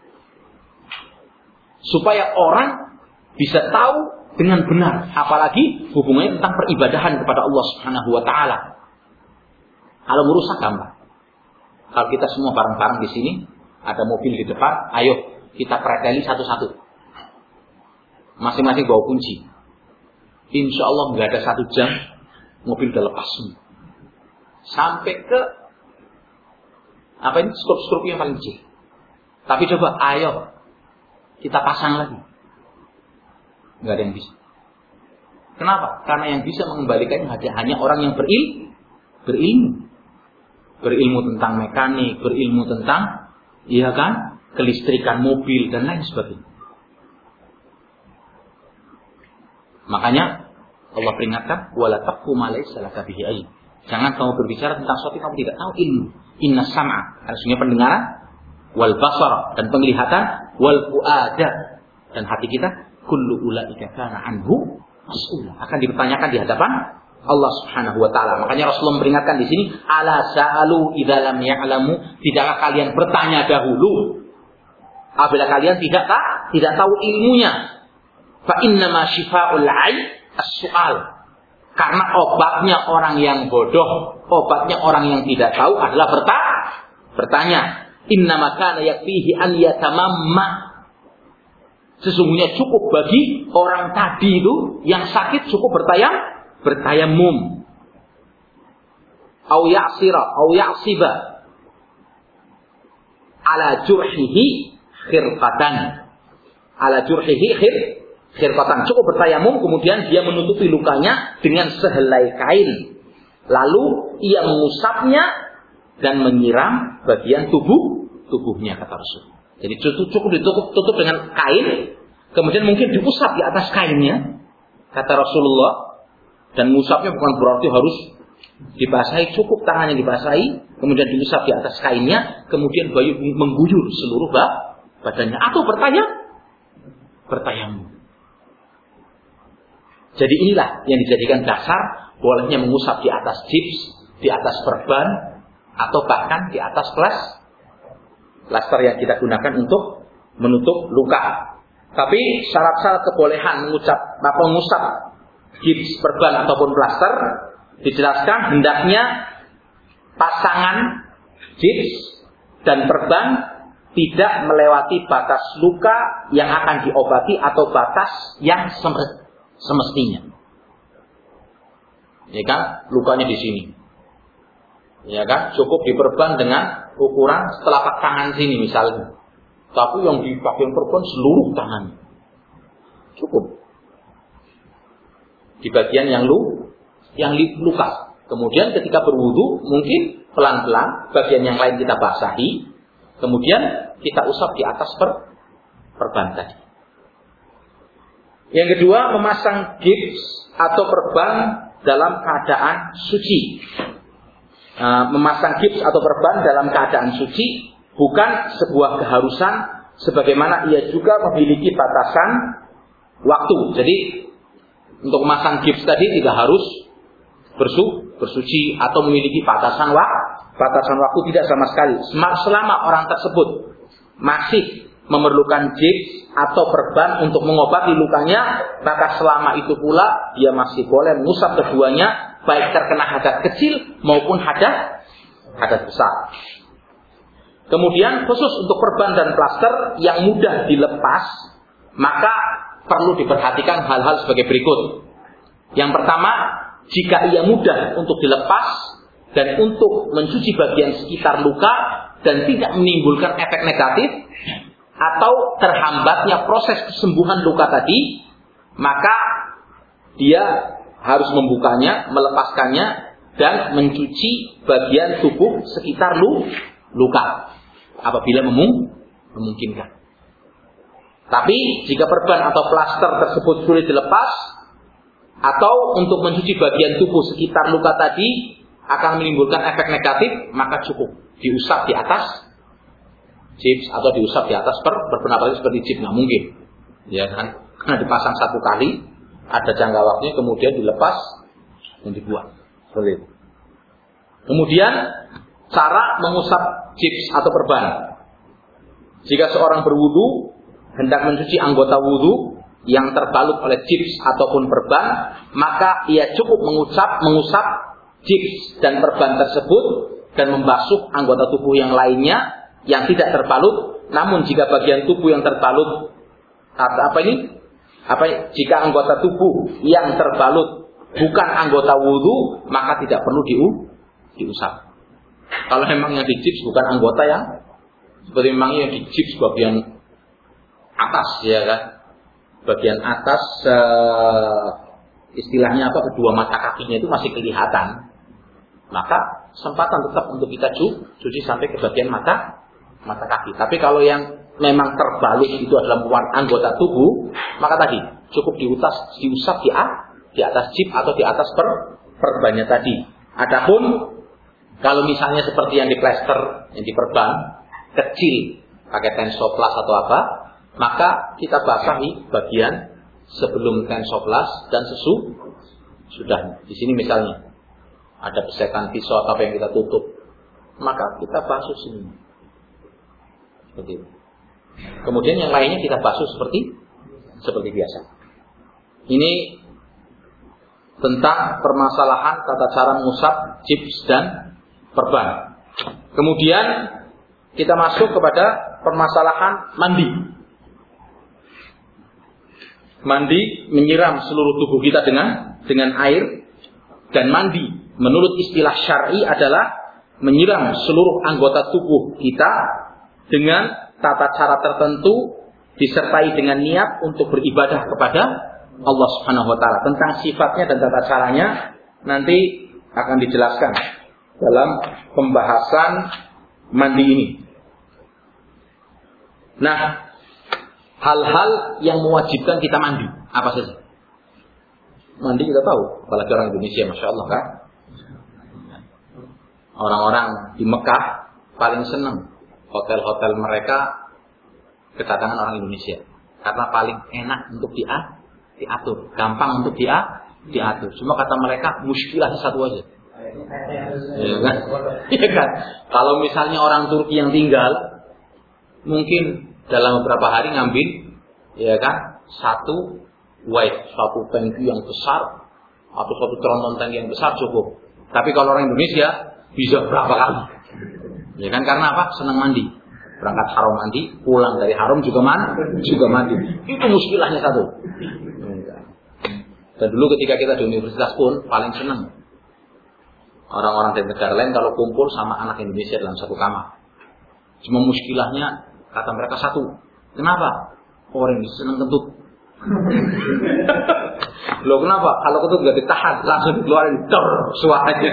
Supaya orang bisa tahu dengan benar. Apalagi hubungannya tentang peribadahan kepada Allah Subhanahu wa Ta'ala. Kalau merusak gampang. Kalau kita semua bareng-bareng di sini, ada mobil di depan, ayo kita preteli satu-satu. Masing-masing bawa kunci. Insya Allah nggak ada satu jam mobil udah lepas semua. Sampai ke apa ini skrup-skrup yang paling kecil. Tapi coba, ayo kita pasang lagi. Nggak ada yang bisa. Kenapa? Karena yang bisa mengembalikannya hanya orang yang beril, berilmu. Berilmu tentang mekanik, berilmu tentang, iya kan, kelistrikan mobil dan lain sebagainya. Makanya Allah peringatkan, wala taqfu ma laysa laka bihi ilm. Jangan kamu berbicara tentang sesuatu yang kamu tidak tahu ilmu. Inna sam'a, artinya pendengaran, wal basara, dan penglihatan, wal fuada, dan hati kita, kullu ulaika kana anhu mas'ula, akan dipertanyakan di hadapan Allah Subhanahu wa Ta'ala. Makanya Rasulullah memperingatkan di sini, ala sa'alu idza lam ya'lamu, tidakkah kalian bertanya dahulu apabila kalian tidak tidak tahu ilmunya. Fa inna ma shifa'ul 'ai as-su'al. Karena obatnya orang yang bodoh, obatnya orang yang tidak tahu adalah bertanya. Bertanya. Inna ma kana yakfihi an yatamamma. Sesungguhnya cukup bagi orang tadi itu yang sakit cukup bertayam, bertayamum. Au ya'sira, au ya'siba ala jurhihi khirqatan. Ala jurhihi khir, khirqatan. Cukup bertayamum, kemudian dia menutupi lukanya dengan sehelai kain. Lalu ia mengusapnya dan menyiram bagian tubuh tubuhnya, kata Rasul. Jadi cukup ditutup tutup dengan kain, kemudian mungkin diusap di atas kainnya, kata Rasulullah. Dan mengusapnya bukan berarti harus dibasahi, cukup tangannya dibasahi, kemudian diusap di atas kainnya, kemudian bayu mengguyur seluruh badannya, atau bertayam, bertayamum. Jadi inilah yang dijadikan dasar bolehnya mengusap di atas chips, di atas perban, atau bahkan di atas plas, plaster yang kita gunakan untuk menutup luka. Tapi syarat-syarat kebolehan mengucap apa mengusap gips, perban ataupun plaster dijelaskan hendaknya pasangan gips dan perban tidak melewati batas luka yang akan diobati atau batas yang semestinya. Ya kan, lukanya di sini. Ya kan, cukup diperban dengan ukuran telapak tangan sini misalnya. Tapi yang dipakai perban seluruh tangan. Cukup. Di bagian yang lu yang luka. Kemudian ketika berwudu mungkin pelan-pelan bagian yang lain kita basahi, kemudian kita usap di atas per, perban tadi. Yang kedua, memasang gips atau perban dalam keadaan suci. Uh, memasang gips atau perban dalam keadaan suci bukan sebuah keharusan, sebagaimana ia juga memiliki batasan waktu. Jadi untuk memasang gips tadi tidak harus bersu, bersuci atau memiliki batasan waktu, batasan waktu tidak sama sekali. Selama orang tersebut masih memerlukan gips atau perban untuk mengobati lukanya, maka selama itu pula dia masih boleh mengusap keduanya, baik terkena hadas kecil maupun hadas hadas besar. Kemudian khusus untuk perban dan plaster yang mudah dilepas, maka perlu diperhatikan hal-hal sebagai berikut. Yang pertama, jika ia mudah untuk dilepas dan untuk mencuci bagian sekitar luka dan tidak menimbulkan efek negatif atau terhambatnya proses kesembuhan luka tadi, maka dia harus membukanya, melepaskannya dan mencuci bagian tubuh sekitar luka apabila memungkinkan. Tapi jika perban atau plaster tersebut sulit dilepas, atau untuk mencuci bagian tubuh sekitar luka tadi akan menimbulkan efek negatif, maka cukup diusap di atas chips atau diusap di atas per perban, apalagi seperti chips nggak mungkin, ya kan? Karena dipasang satu kali, ada jangka waktunya, kemudian dilepas dan dibuang. Seperti itu. Kemudian cara mengusap chips atau perban. Jika seorang berwudu hendak mencuci anggota wudu yang terbalut oleh chips ataupun perban, maka ia cukup mengusap mengusap chips dan perban tersebut dan membasuh anggota tubuh yang lainnya yang tidak terbalut. Namun jika bagian tubuh yang terbalut atau apa ini? Apa jika anggota tubuh yang terbalut bukan anggota wudu, maka tidak perlu diu, diusap. Kalau memang yang di chips bukan anggota yang seperti memang yang di chips bagian atas, ya kan? Bagian atas uh, istilahnya apa? Kedua mata kakinya itu masih kelihatan. Maka kesempatan tetap untuk kita cu, cuci sampai ke bagian mata mata kaki. Tapi kalau yang memang terbalut itu adalah anggota tubuh, maka tadi cukup diutas, diusap di, di atas chip atau di atas per, perbannya tadi. Adapun kalau misalnya seperti yang di plester, yang di perban kecil, pakai tensoplas atau apa, maka kita basahi bagian sebelum tensoplas dan sesu sudah. Di sini misalnya ada besekan pisau atau apa yang kita tutup, maka kita basuh sini. Seperti itu. Kemudian yang lainnya kita basuh seperti seperti biasa. Ini tentang permasalahan tata cara mengusap chips dan perban. Kemudian kita masuk kepada permasalahan mandi. Mandi menyiram seluruh tubuh kita dengan dengan air, dan mandi menurut istilah syar'i adalah menyiram seluruh anggota tubuh kita dengan tata cara tertentu disertai dengan niat untuk beribadah kepada Allah Subhanahu wa taala. Tentang sifatnya dan tata caranya nanti akan dijelaskan dalam pembahasan mandi ini. Nah, hal-hal yang mewajibkan kita mandi apa saja? Mandi kita tahu, apalagi orang Indonesia, masya Allah kan. Orang-orang di Mekah paling senang hotel-hotel mereka kedatangan orang Indonesia karena paling enak untuk dia diatur, gampang untuk dia diatur. Cuma kata mereka muskilahnya satu aja, ya kan? Ya kan? Kalau misalnya orang Turki yang tinggal, mungkin dalam beberapa hari ngambil, ya kan, satu white, satu tangki yang besar atau satu tronton tangki yang besar cukup. Tapi kalau orang Indonesia bisa berapa kali? Ya kan, karena apa? Senang mandi. Berangkat haram mandi, pulang dari haram juga mandi, juga mandi. Itu muskilahnya satu. Dan dulu ketika kita di universitas pun paling senang orang-orang dari negara lain kalau kumpul sama anak Indonesia dalam satu kamar. Cuma muskilahnya kata mereka satu. Kenapa? Orang Indonesia senang kentut. Loh kenapa? Kalau kentut gak ditahan, langsung dikeluarin ter suaranya.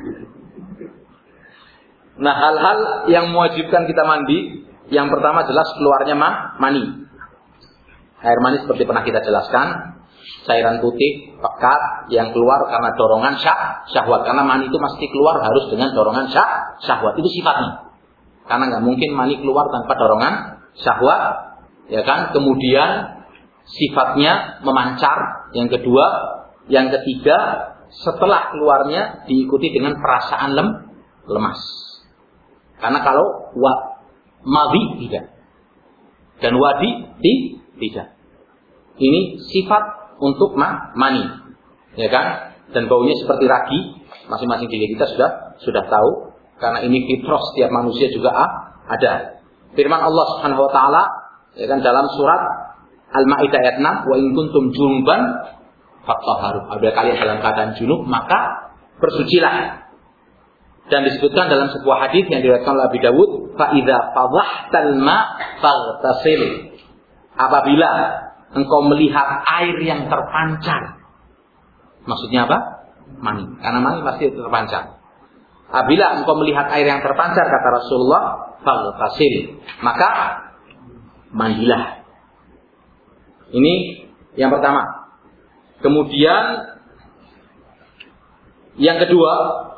Nah, hal-hal yang mewajibkan kita mandi, yang pertama jelas keluarnya ma, mani. Air mani seperti pernah kita jelaskan, cairan putih pekat yang keluar karena dorongan syah, syahwat. Karena mani itu mesti keluar harus dengan dorongan syah, syahwat. Itu sifatnya. Karena nggak mungkin mani keluar tanpa dorongan syahwat, ya kan? Kemudian sifatnya memancar. Yang kedua, yang ketiga, setelah keluarnya diikuti dengan perasaan lem, lemas. Karena kalau wa, madhi tidak, dan wadi di, tidak. Ini sifat untuk ma, mani, ya kan? Dan baunya seperti ragi. Masing-masing diri kita sudah sudah tahu. Karena ini fitrah setiap manusia juga ah, ada. Firman Allah Subhanahu wa taala, ya kan, dalam surat Al-Maidah ayat enam, wa in kuntum junuban fatahharu. Apabila kalian dalam keadaan junub, maka bersucilah. Dan disebutkan dalam sebuah hadis yang diriwayatkan oleh Abi Dawud, fa idza fadhahtal ma faghtasil. Apabila engkau melihat air yang terpancar. Maksudnya apa? Mani. Karena mani pasti terpancar. Apabila engkau melihat air yang terpancar, kata Rasulullah, faghtasil, maka mandilah. Ini yang pertama. Kemudian yang kedua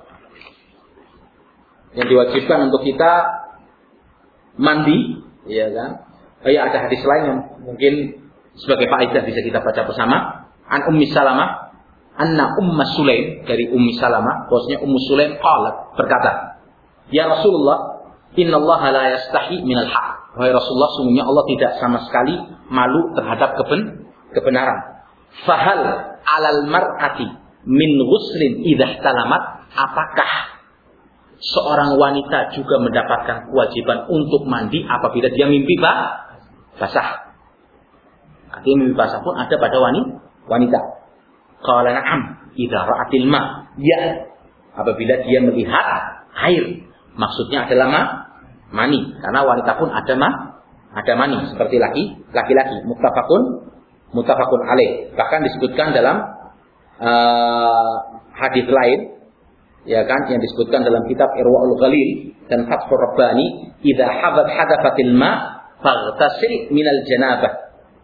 yang diwajibkan untuk kita mandi, ya kan? Oh ya, ada hadis lain yang mungkin sebagai faedah bisa kita baca bersama. An Ummi Salamah, anna Umma Sulaim, dari Ummi Salamah, bahwasanya Ummu Sulaim qalat, berkata, "Ya Rasulullah, innallaha la yastahi minal haq." Wahai Rasulullah, sungguhnya Allah tidak sama sekali malu terhadap keben, kebenaran. Fahal alal mar'ati min ghuslin idza talamat? Apakah seorang wanita juga mendapatkan kewajiban untuk mandi apabila dia mimpi basah? Artinya mimpi basah pun ada pada wanita. Qala na'am idza ra'atil ma. Ya, apabila dia melihat air. Maksudnya adalah ma, mani, karena wanita pun ada ma, ada mani seperti laki, laki-laki. Muttafaqun muttafaqun alaih. Bahkan disebutkan dalam uh, hadis lain, ya kan, yang disebutkan dalam kitab Irwaul Ghalil dan Fathur Rabbani, idza hadat hadafatil ma faghtasil minal janabah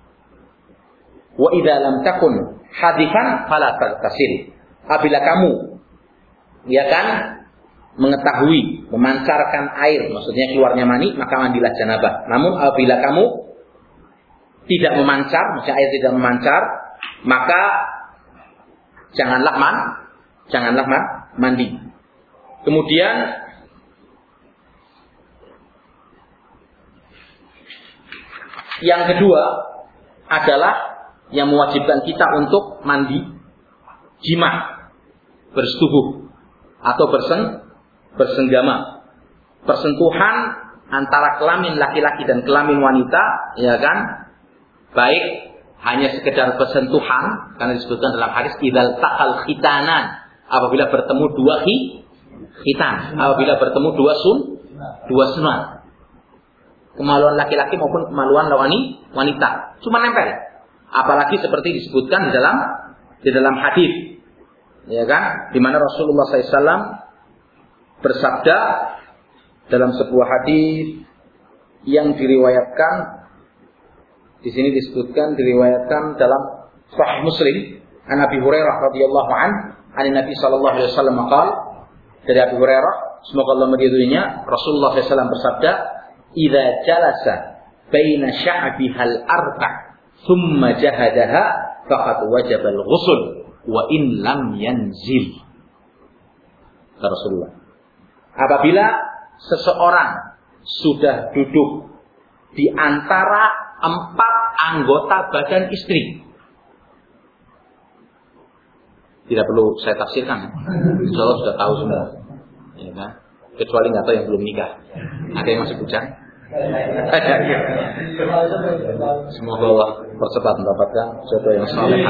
wa idza lam takun hadifan fala taghtasil. Apabila kamu, ya kan, mengetahui memancarkan air, maksudnya keluarnya mani, maka mandilah janabah. Namun apabila kamu tidak memancar, maksudnya air tidak memancar, maka janganlah man, janganlah man, mandi. Kemudian yang kedua adalah yang mewajibkan kita untuk mandi jima, bersetubuh atau bersen bersenggama, persentuhan antara kelamin laki-laki dan kelamin wanita, ya kan, baik hanya sekedar persentuhan, karena disebutkan dalam hadis idzal taqal khitanan, apabila bertemu dua khitan, apabila bertemu dua sun, dua sunat, kemaluan laki-laki maupun kemaluan wanita, cuma nempel. Apalagi seperti disebutkan di dalam di dalam hadis, ya kan, di mana Rasulullah sallallahu alaihi wasallam bersabda dalam sebuah hadis yang diriwayatkan di sini disebutkan diriwayatkan dalam Sahih Muslim an Abi Hurairah radhiyallahu an an Nabi sallallahu alaihi wasallam qala, dari Abi Hurairah semoga Allah meridhoinya, Rasulullah sallallahu alaihi wasallam bersabda, "Idza jalasa baina sya'bihal arba' thumma jahadaha faqad wajaba al-ghusl wa in lam yanzil." Kata Rasulullah, apabila seseorang sudah duduk di antara empat anggota badan istri, tidak perlu saya tafsirkan, insya Allah sudah tahu semua, ya kan? Kecuali nggak tahu yang belum nikah, ada yang masih bujang. Semoga Allah percepat mendapatkan jodoh yang saleh.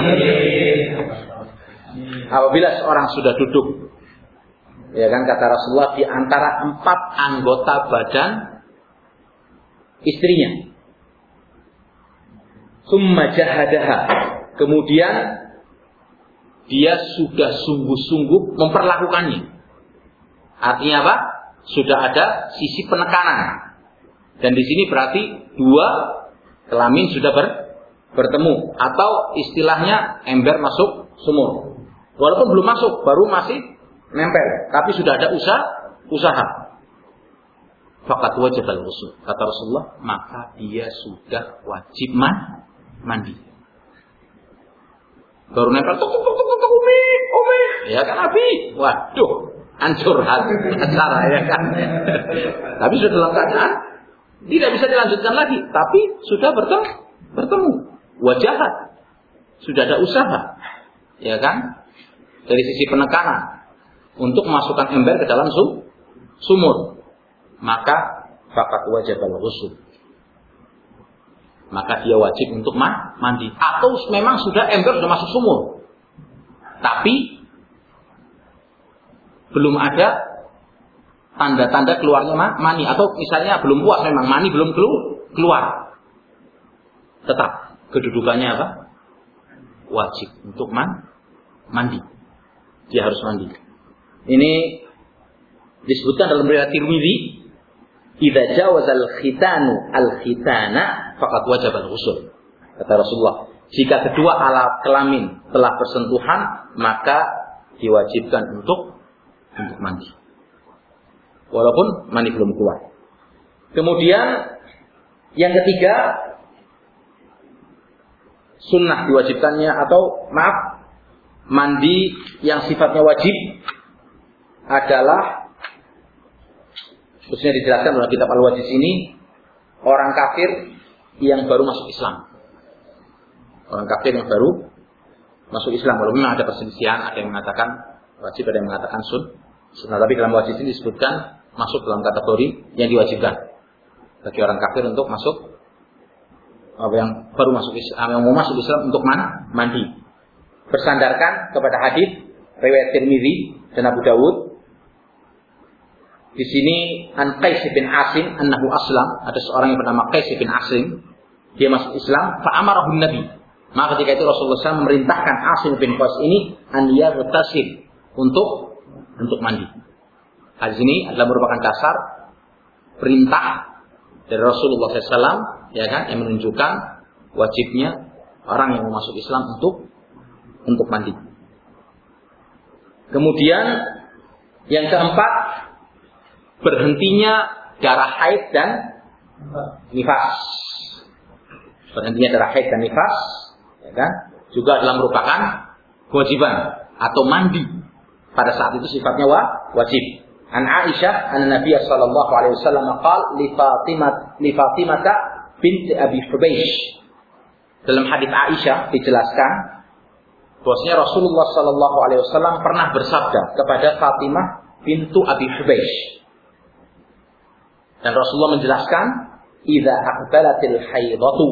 Apabila seorang sudah duduk, ya kan, kata Rasulullah, di antara empat anggota badan istrinya, summa jahadaha, kemudian dia sudah sungguh-sungguh memperlakukannya. Artinya apa? Sudah ada sisi penekanan. Dan di sini berarti dua kelamin sudah ber, bertemu, atau istilahnya ember masuk sumur. Walaupun belum masuk, baru masih nempel, tapi sudah ada usaha, usaha. Faqad wajibal ghusl, kata Rasulullah, maka dia sudah wajib man, mandi. Baru nempel, tuk tuk tuk tuk tuk, umi, umi, ya kan Abi, waduh, hancur hati acara, ya kan. Tapi sudah dalam keadaan tidak bisa dilanjutkan lagi, tapi sudah bertemu, bertemu, wajahat, sudah ada usaha, ya kan, dari sisi penekanan untuk memasukkan ember ke dalam sumur, maka faqad wajibal ghusl, maka dia wajib untuk mandi. Atau memang sudah ember sudah masuk sumur, tapi belum ada tanda-tanda keluarnya mani, atau misalnya belum puas, memang mani belum keluar, tetap kedudukannya apa? Wajib untuk man, mandi. Dia harus mandi. Ini disebutkan dalam riwayat Tirmidzi, idza jawazal khitanu al khitana faqad wajaba al ghusl. kata Rasulullah. Jika kedua alat kelamin telah bersentuhan, maka diwajibkan untuk untuk mandi. Walaupun mandi belum keluar. Kemudian yang ketiga, sunnah diwajibkannya atau maaf, mandi yang sifatnya wajib adalah, khususnya dijelaskan dalam kitab Al-Wajiz ini, orang kafir yang baru masuk Islam. Orang kafir yang baru masuk Islam. Walaupun memang ada perselisihan, ada yang mengatakan wajib, ada yang mengatakan sun, sunnah. Tapi dalam Wajiz ini disebutkan masuk dalam kategori yang diwajibkan bagi orang kafir untuk masuk, apa yang baru masuk Islam, yang mau masuk Islam untuk man, mandi. Bersandarkan kepada hadis riwayat Tirmidzi dan Abu Dawud. Di sini an Qais bin Asim annahu aslam, ada seorang yang bernama Qais bin Asim, dia masuk Islam, fa amarahu Nabi. Maka ketika itu Rasulullah shallallahu alaihi wasallam memerintahkan Asim bin Qais ini an yaghtasil, untuk untuk mandi. Hadis ini adalah merupakan dasar perintah dari Rasulullah shallallahu alaihi wasallam, ya kan, yang menunjukkan wajibnya orang yang mau masuk Islam untuk untuk mandi. Kemudian yang keempat, berhentinya darah haid dan nifas. Berhentinya darah haid dan nifas, ya kan, juga adalah merupakan kewajiban atau mandi pada saat itu sifatnya wa, wajib. An Aisyah anna Nabiy sallallahu alaihi wasallam qala li Fatimah li Fatimah binti Abi Hubeish. Dalam hadis Aisyah dijelaskan bahwasanya Rasulullah sallallahu alaihi wasallam pernah bersabda kepada Fatimah bintu Abi Hubeish. Dan Rasulullah menjelaskan, "Idza aqbalatil haidatu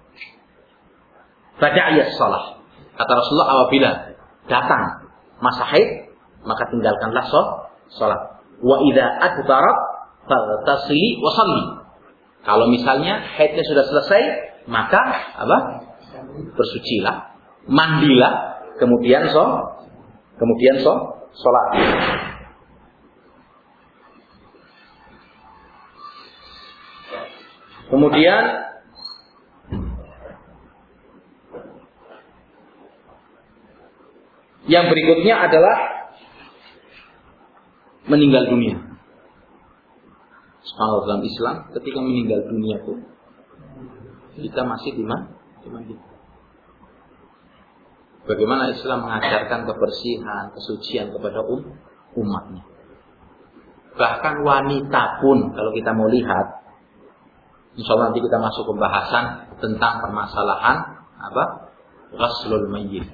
fada'iyas shalah." Kata Rasulullah, apabila datang masa haid, maka tinggalkanlah salat. Wa idza adbarat faghtasili wa shalli. Kalau misalnya haidnya sudah selesai, maka apa? Bersucilah, mandilah, kemudian so, kemudian so, salat. Kemudian yang berikutnya adalah meninggal dunia. Subhanallah, dalam Islam ketika meninggal dunia itu kita masih di mana? Bagaimana Islam mengajarkan kebersihan, kesucian kepada um, umatnya. Bahkan wanita pun, kalau kita mau lihat, insya Allah nanti kita masuk pembahasan tentang permasalahan apa? Ghaslul mayyit.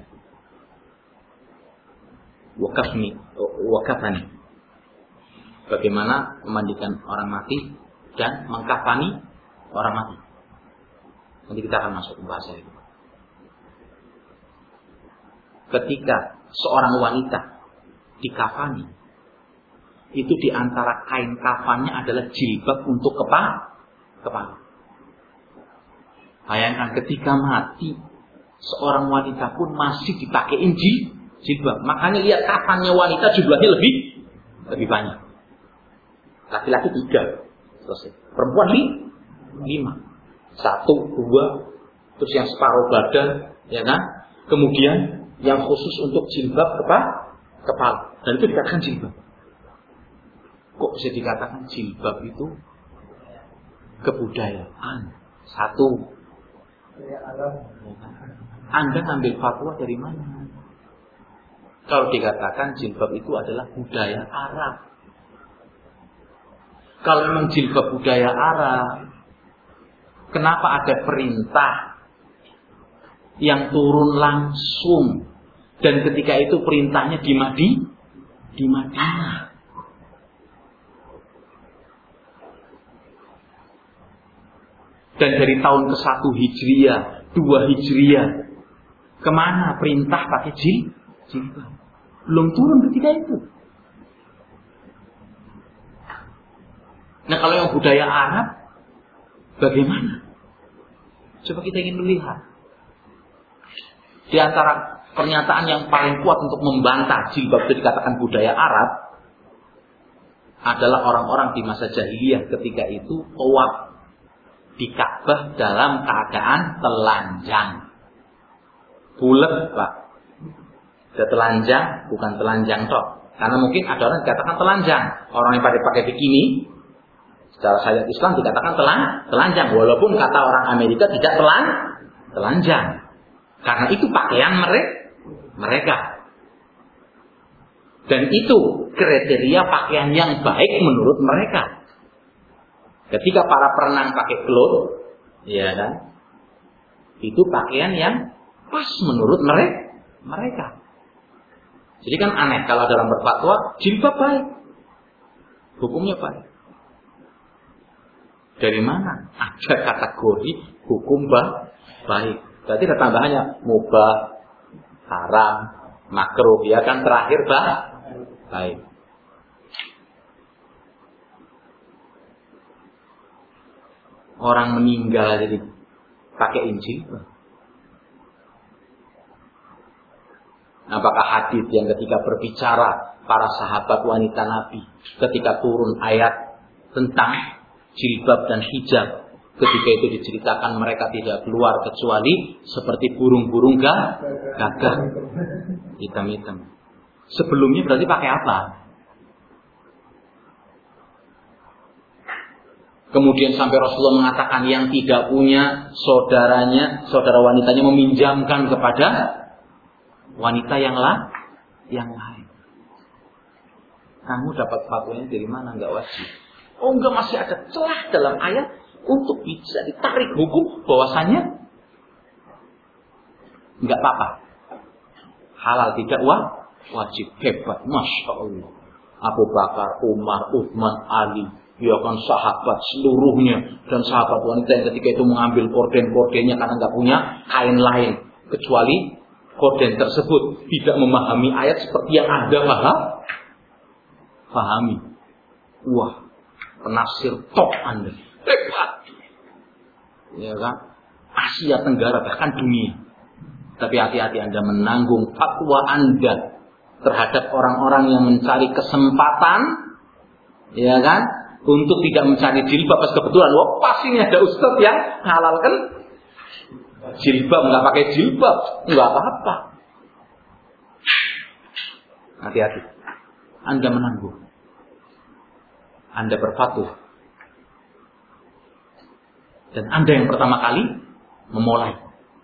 Wakafni, wakafani. Bagaimana memandikan orang mati dan mengkafani orang mati. Nanti kita akan masuk pembahasan itu. Ketika seorang wanita dikafani, itu diantara kain kafannya adalah jilbab untuk kepala. Kepala. Bayangkan ketika mati, seorang wanita pun masih dipakein jilbab. Makanya lihat kafannya wanita jumlahnya lebih lebih banyak. Laki-laki tiga, selesai. Perempuan lima, satu, dua, terus yang separuh badan, ya kan? Kemudian yang khusus untuk jilbab kepala, kepala. Dan itu dikatakan jilbab. Kok bisa dikatakan jilbab itu kebudayaan? Satu, Anda ngambil fatwa dari mana? Kalau dikatakan jilbab itu adalah budaya Arab. Kalau memang jilbab budaya Arab, kenapa ada perintah yang turun langsung, dan ketika itu perintahnya di Madi, di Madinah? Dan dari tahun ke satu Hijriah, dua Hijriah, kemana perintah pakai jilbab? Belum turun ketika itu. Nah, kalau yang budaya Arab, bagaimana? Coba kita ingin melihat. Di antara pernyataan yang paling kuat untuk membantah jilbab itu dikatakan budaya Arab adalah orang-orang di masa jahiliyah ketika itu tawaf di Ka'bah dalam keadaan telanjang. Bulat, Pak. Sudah telanjang, bukan telanjang toh. Karena mungkin ada orang yang dikatakan telanjang. Orang yang pakai pakai bikini, secara syariat Islam dikatakan telan, telanjang. Walaupun kata orang Amerika tidak telan, telanjang. Karena itu pakaian mereka. mereka. Dan itu kriteria pakaian yang baik menurut mereka. Ketika para perenang pakai cloth, ya kan? Itu pakaian yang pas menurut mereka. mereka. Jadi kan aneh kalau ada orang berfatwa jilbab baik, hukumnya baik. Dari mana ada kategori hukum baik? Berarti ada tambahannya mubah, haram, makruh, ya kan, terakhir bah, baik. Orang meninggal jadi pakai injil. Apakah hadis yang ketika berbicara para sahabat wanita Nabi ketika turun ayat tentang jilbab dan hijab, ketika itu diceritakan mereka tidak keluar kecuali seperti burung-burung gagak hitam-hitam. Sebelumnya berarti pakai apa? Kemudian sampai Rasulullah mengatakan yang tidak punya saudaranya, saudara wanitanya meminjamkan kepada wanita yang lah, yang lain. Kamu dapat fatwanya dari mana? Enggak wajib. Oh enggak, masih ada celah dalam ayat untuk bisa ditarik hukum bahwasanya enggak apa-apa. Halal tidak wah, wajib. Hebat, Masya Allah. Abu Bakar, Umar, Uthman, Ali, ya kan sahabat seluruhnya, dan sahabat wanita yang ketika itu mengambil korden-kordennya karena enggak punya kain lain kecuali korden tersebut, tidak memahami ayat seperti yang Anda paham, pahami. Wah, penafsir top Anda, hebat, ya kan? Asia Tenggara bahkan dunia. Tapi hati-hati Anda menanggung fatwa Anda terhadap orang-orang yang mencari kesempatan, ya kan, untuk tidak mencari jilbab pas kebetulan. Wah, pas ini ada ustaz yang halalkan jilbab, nggak pakai jilbab, nggak apa-apa. Hati-hati, Anda menanggung, Anda berfatwa, dan Anda yang pertama kali memulai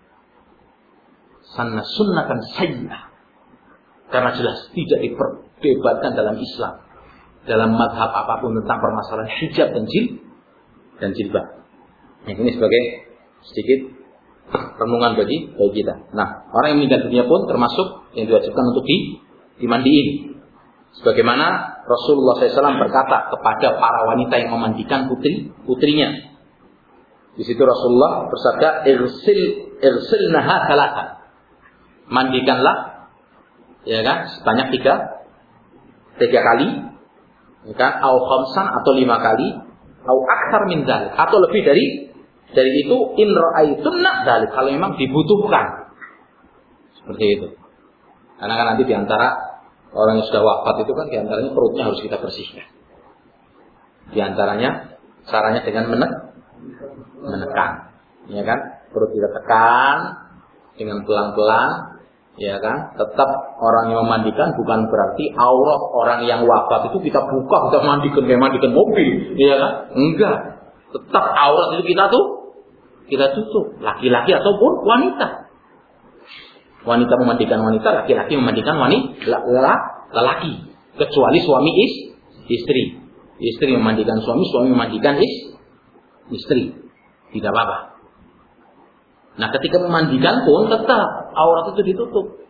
sanna sunnatan sayyi'ah, karena jelas tidak diperdebatkan dalam Islam, dalam madhab apapun tentang permasalahan hijab dan jil dan jilbab. Nah, ini sebagai sedikit renungan bagi bagi kita. Nah, orang yang meninggal dunia pun termasuk yang diwajibkan untuk di, dimandiin. Sebagaimana Rasulullah shallallahu alaihi wasallam berkata kepada para wanita yang memandikan putri putrinya. Di situ Rasulullah bersabda, irsil irsilnaha thalathan. Mandikanlah, ya kan, sebanyak tiga tiga kali, ya kan, au khamsan atau lima kali, au aktsar min dzalik, atau lebih dari dari itu, in ra'aitunna dzalik, kalau memang dibutuhkan. Seperti itu. Karena kan nanti diantara orang yang sudah wafat itu kan diantaranya perutnya harus kita bersihkan. Diantaranya caranya dengan menek, menekan, ya kan, perut kita tekan dengan pelan-pelan. Ya kan, tetap orang yang memandikan bukan berarti aurat orang yang wafat itu kita buka, kita mandikan kayak mandikan mobil, ya kan? Enggak. Tetap aurat itu kita tuh kita tutup, laki-laki ataupun wanita. Wanita memandikan wanita, laki-laki memandikan wanita, lelaki. Kecuali suami is, istri. Istri memandikan suami, suami memandikan is, istri. Tidak apa-apa. Nah, ketika memandikan pun tetap aurat itu ditutup.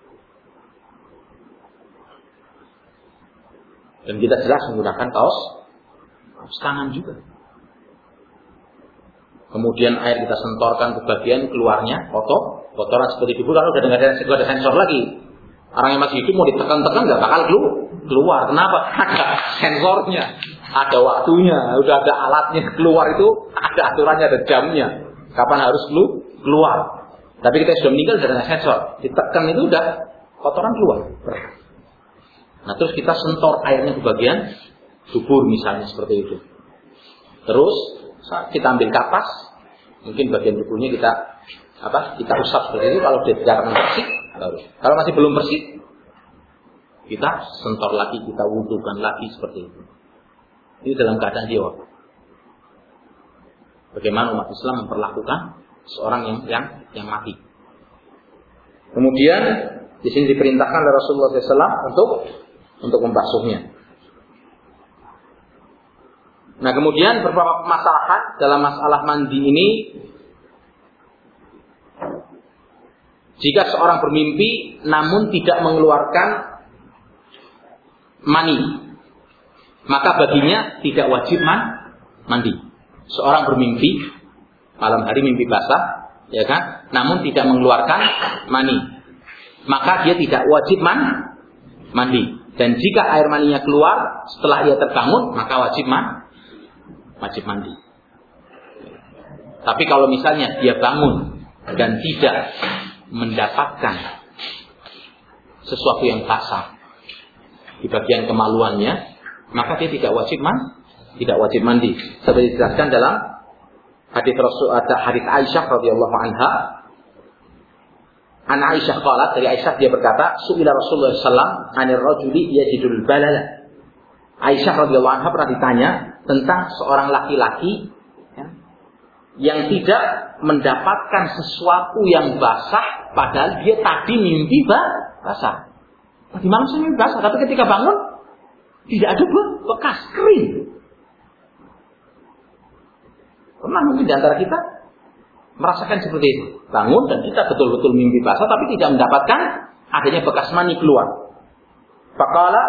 Dan kita jelas menggunakan kaos, kaos tangan juga. Kemudian air kita sentorkan ke bagian keluarnya, kotor, kotoran seperti itu. Kalau udah nggak ada, ada sensor lagi, orang yang masih hidup mau ditekan-tekan nggak bakal keluar. Kenapa? Ada sensornya, ada waktunya, udah ada alatnya keluar itu, ada aturannya, ada jamnya. Kapan harus keluar. Tapi kita sudah meninggal sudah ada sensor, ditekan itu udah kotoran keluar. Nah, terus kita sentor airnya ke bagian dubur misalnya seperti itu. Terus kita ambil kapas, Mungkin bagian tubuhnya kita apa? Kita usap seperti itu. Kalau dia dinyatakan bersih, baru. Kalau masih belum bersih, kita sentor lagi, kita wudukan lagi seperti itu. Ini dalam keadaan dia wafat. Bagaimana umat Islam memperlakukan seorang yang yang yang mati. Kemudian di sini diperintahkan oleh Rasulullah shallallahu alaihi wasallam untuk untuk membasuhnya. Nah, kemudian beberapa permasalahan dalam masalah mandi ini. Jika seorang bermimpi namun tidak mengeluarkan mani, maka baginya tidak wajib man, mandi. Seorang bermimpi malam hari mimpi basah, ya kan? Namun tidak mengeluarkan mani, maka dia tidak wajib man, mandi. Dan jika air maninya keluar setelah ia terbangun, maka wajib man, wajib mandi. Tapi kalau misalnya dia bangun dan tidak mendapatkan sesuatu yang basah di bagian kemaluannya, maka dia tidak wajib man, tidak wajib mandi. Seperti dijelaskan dalam hadis Rasul, ada hadis Aisyah radhiyallahu anha. An Aisyah qalat, dari Aisyah dia berkata, su'ila Rasulullah sallallahu alaihi wasallam 'anil rajuli yajidul balala. Aisyah radhiyallahu anha pernah ditanya tentang seorang laki-laki ya, yang tidak mendapatkan sesuatu yang basah, padahal dia tadi mimpi basah. Tadi malam saya mimpi basah, tapi ketika bangun tidak ada bekas, kering. Pernah mungkin di antara kita merasakan seperti itu. Bangun dan kita betul-betul mimpi basah, tapi tidak mendapatkan adanya bekas mani keluar. Faqala,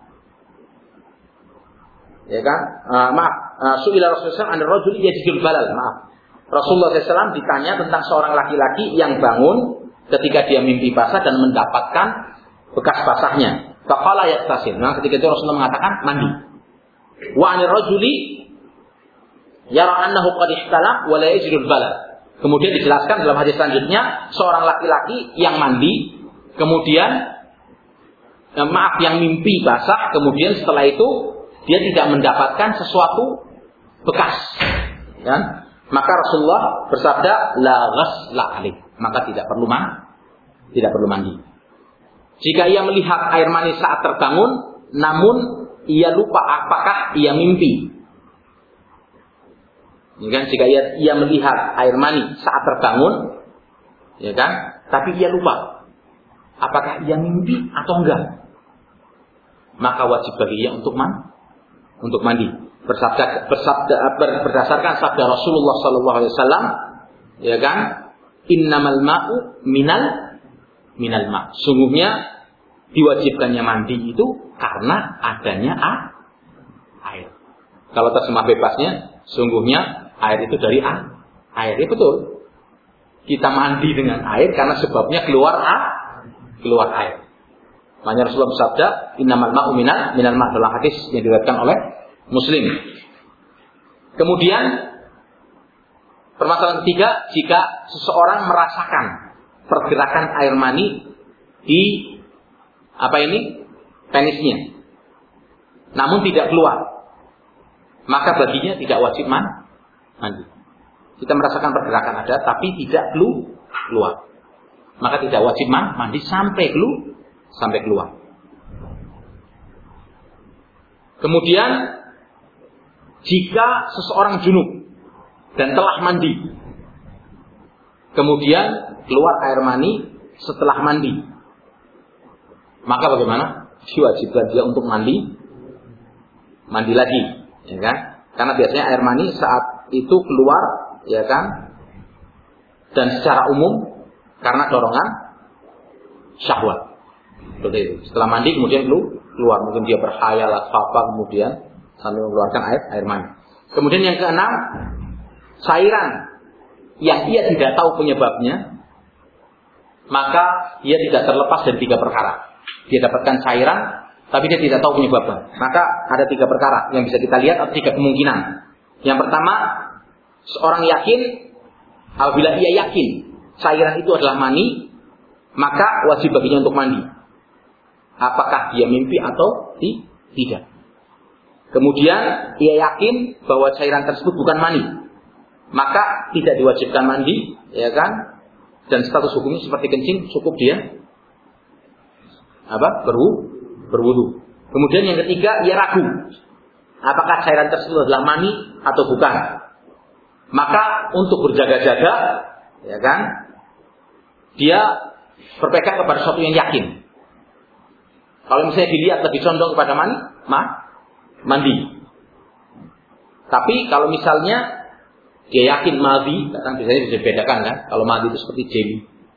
ya kan? Uh, maaf, uh, su'ila Rasulullah sallallahu alaihi wasallam 'anil rajuli yajidul balal. Maaf. Rasulullah shallallahu alaihi wasallam ditanya tentang seorang laki-laki yang bangun ketika dia mimpi basah dan mendapatkan bekas basahnya. Faqala yaghtasil. Nah, ketika itu Rasulullah mengatakan mandi. Wa 'anil rajuli yara annahu qad ihtalam wa la yajidul balal. Kemudian dijelaskan dalam hadis selanjutnya, seorang laki-laki yang mandi, kemudian eh, maaf yang mimpi basah, kemudian setelah itu dia tidak mendapatkan sesuatu bekas, ya? Maka Rasulullah bersabda, la ghasla alaih, maka tidak perlu mandi, tidak perlu mandi. Jika ia melihat air mani saat terbangun, namun ia lupa apakah ia mimpi. Ya kan? Jika ia, ia melihat air mani saat terbangun, ya kan? Tapi ia lupa apakah ia mimpi atau enggak, maka wajib bagi ia untuk mandi, untuk mandi. Bersabda, bersabda ber, berdasarkan sabda Rasulullah Sallallahu Alaihi Wasallam, ya kan? Innamal ma'u minal minal ma'. Sungguhnya diwajibkannya mandi itu karena adanya air. Kalau terjemah bebasnya, sungguhnya air itu dari air. Ya betul. Kita mandi dengan air karena sebabnya keluar a, keluar air. Makanya Rasulullah bersabda, innamal ma'u minal minal ma', dalam hadis yang diriwayatkan oleh Muslim. Kemudian permasalahan ketiga, jika seseorang merasakan pergerakan air mani di apa ini penisnya, namun tidak keluar, maka baginya tidak wajib mandi. Kita merasakan pergerakan ada, tapi tidak keluar, maka tidak wajib mandi sampai keluar, sampai keluar. Kemudian jika seseorang junub dan telah mandi, kemudian keluar air mani setelah mandi, maka bagaimana? Diwajibkan dia untuk mandi, mandi lagi, ya kan? Karena biasanya air mani saat itu keluar, ya kan? Dan secara umum karena dorongan syahwat. Seperti itu. Setelah mandi kemudian keluar, mungkin dia berkhayal atau apa, kemudian sambil mengeluarkan air air mani. Kemudian yang keenam, cairan yang ia tidak tahu penyebabnya, maka ia tidak terlepas dari tiga perkara. Dia dapatkan cairan, tapi dia tidak tahu penyebabnya. Maka ada tiga perkara yang bisa kita lihat, atau tiga kemungkinan. Yang pertama, seorang yakin, apabila ia yakin cairan itu adalah mani, maka wajib baginya untuk mandi. Apakah dia mimpi atau tidak. Kemudian ia yakin bahwa cairan tersebut bukan mani, maka tidak diwajibkan mandi, ya kan? Dan status hukumnya seperti kencing, cukup dia apa? Berwu, berwudu. Kemudian yang ketiga, ia ragu apakah cairan tersebut adalah mani atau bukan. Maka untuk berjaga-jaga, ya kan? Dia berpegang kepada sesuatu yang yakin. Kalau misalnya dilihat lebih condong kepada mani, ma, mandi. Tapi kalau misalnya dia yakin madhi, kan biasanya bisa dibedakan kan? Kalau madhi itu seperti jeli,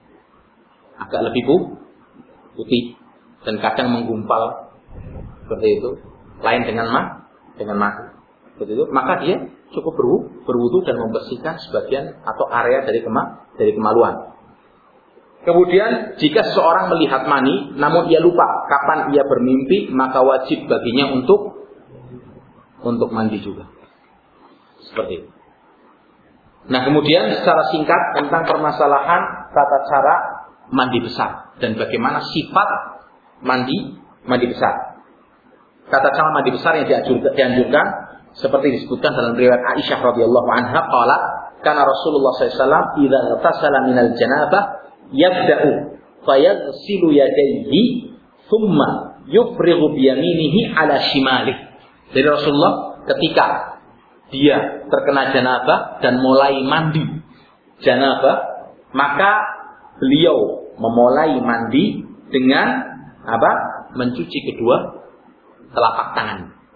agak lebih putih dan kadang menggumpal seperti itu. Lain dengan ma, dengan madhi. Seperti itu, maka dia cukup berwudu, berwudu dan membersihkan sebagian atau area dari kema, dari kemaluan. Kemudian jika seseorang melihat mani, namun ia lupa kapan ia bermimpi, maka wajib baginya untuk untuk mandi juga. Seperti itu. Nah, kemudian secara singkat tentang permasalahan tata cara mandi besar dan bagaimana sifat mandi mandi besar. Tata cara mandi besar yang dianjurkan seperti disebutkan dalam riwayat Aisyah radhiyallahu anha, qala kana Rasulullah sallallahu alaihi wasallam idza tasala minal janabah yabda'u fayaghsilu yadayhi thumma yufrighu bi yaminihi ala shimalihi. Dari Rasulullah ketika dia terkena janabah dan mulai mandi janabah, maka beliau memulai mandi dengan apa? Mencuci kedua telapak tangan.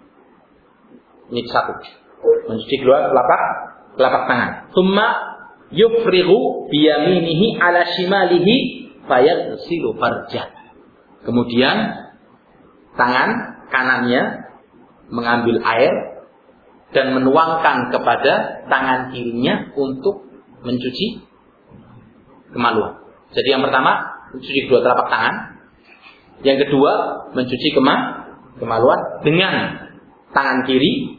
Ini satu. Mencuci kedua telapak telapak tangan. Tsumma yufrighu bi yaminihi ala shimalihi fayaghsilu farjah. Kemudian tangan kanannya mengambil air dan menuangkan kepada tangan kirinya untuk mencuci kemaluan. Jadi yang pertama mencuci kedua telapak tangan, yang kedua mencuci kema, kemaluan dengan tangan kiri.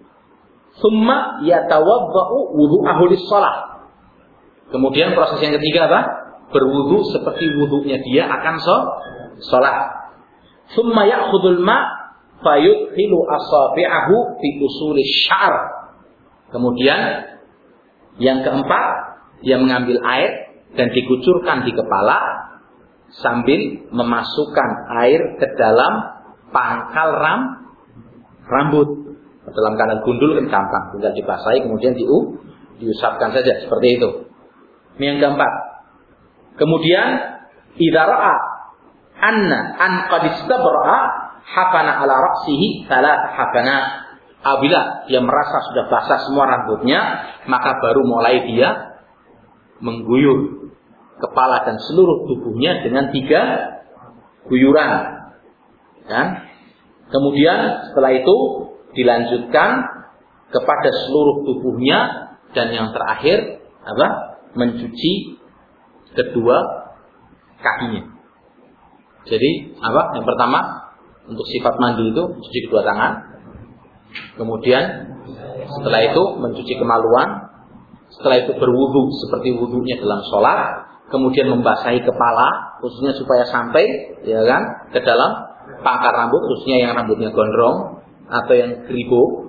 Summa yatawaddau wudu'ahu lis-shalah. Kemudian proses yang ketiga apa? Berwudu seperti wudunya dia akan sholat. Summa ya'khudul ma' fayudkhilu asabi'ahu fi usulis sya'r. Kemudian yang keempat, dia mengambil air dan dikucurkan di kepala sambil memasukkan air ke dalam pangkal ram rambut. Dalam keadaan gundul kan gampang, tinggal dibasahi kemudian diu diusapkan saja seperti itu. Ini yang keempat. Kemudian idza ra'a anna an qad istabra'a hafana ala ra'sihi thalath hafana. Apabila dia merasa sudah basah semua rambutnya, maka baru mulai dia mengguyur kepala dan seluruh tubuhnya dengan tiga guyuran. Kan? Kemudian setelah itu dilanjutkan kepada seluruh tubuhnya dan yang terakhir apa? Mencuci kedua kakinya. Jadi apa? Yang pertama untuk sifat mandi itu mencuci kedua tangan. Kemudian setelah itu mencuci kemaluan. Setelah itu berwudu seperti wudunya dalam sholat. Kemudian membasahi kepala khususnya supaya sampai ya kan ke dalam pangkal rambut, khususnya yang rambutnya gondrong atau yang kribo.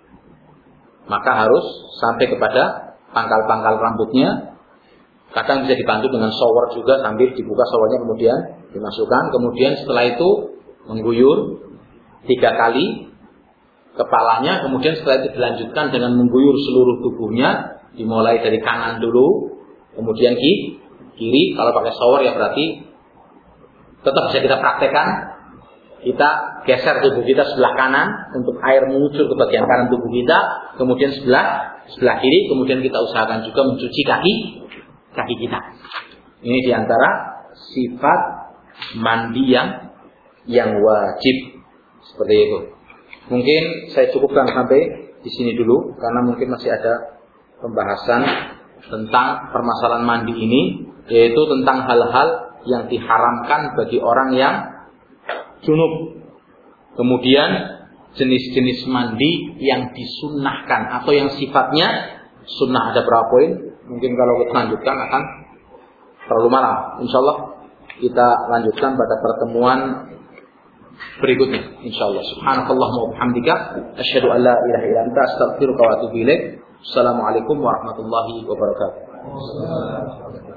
Maka harus sampai kepada pangkal-pangkal rambutnya. Kadang bisa dibantu dengan shower juga, sambil dibuka showernya kemudian dimasukkan. Kemudian setelah itu mengguyur tiga kali kepalanya. Kemudian setelah itu dilanjutkan dengan mengguyur seluruh tubuhnya, dimulai dari kanan dulu, kemudian kiri. Kalau pakai shower ya berarti tetap bisa kita praktekkan. Kita geser tubuh kita sebelah kanan untuk air mengucur ke bagian kanan tubuh kita, kemudian sebelah sebelah kiri, kemudian kita usahakan juga mencuci kaki kaki kita. Ini diantara sifat mandi yang yang wajib seperti itu. Mungkin saya cukupkan sampai di sini dulu karena mungkin masih ada pembahasan tentang permasalahan mandi ini, yaitu tentang hal-hal yang diharamkan bagi orang yang junub. Kemudian jenis-jenis mandi yang disunnahkan atau yang sifatnya sunnah ada berapa poin? Mungkin kalau kita lanjutkan akan terlalu malam. Insyaallah kita lanjutkan pada pertemuan berikutnya. Insyaallah. Subhanakallahumma wa bihamdika asyhadu an la ilaha illa anta astaghfiruka wa atubu ilaik. Assalamualaikum warahmatullahi wabarakatuh.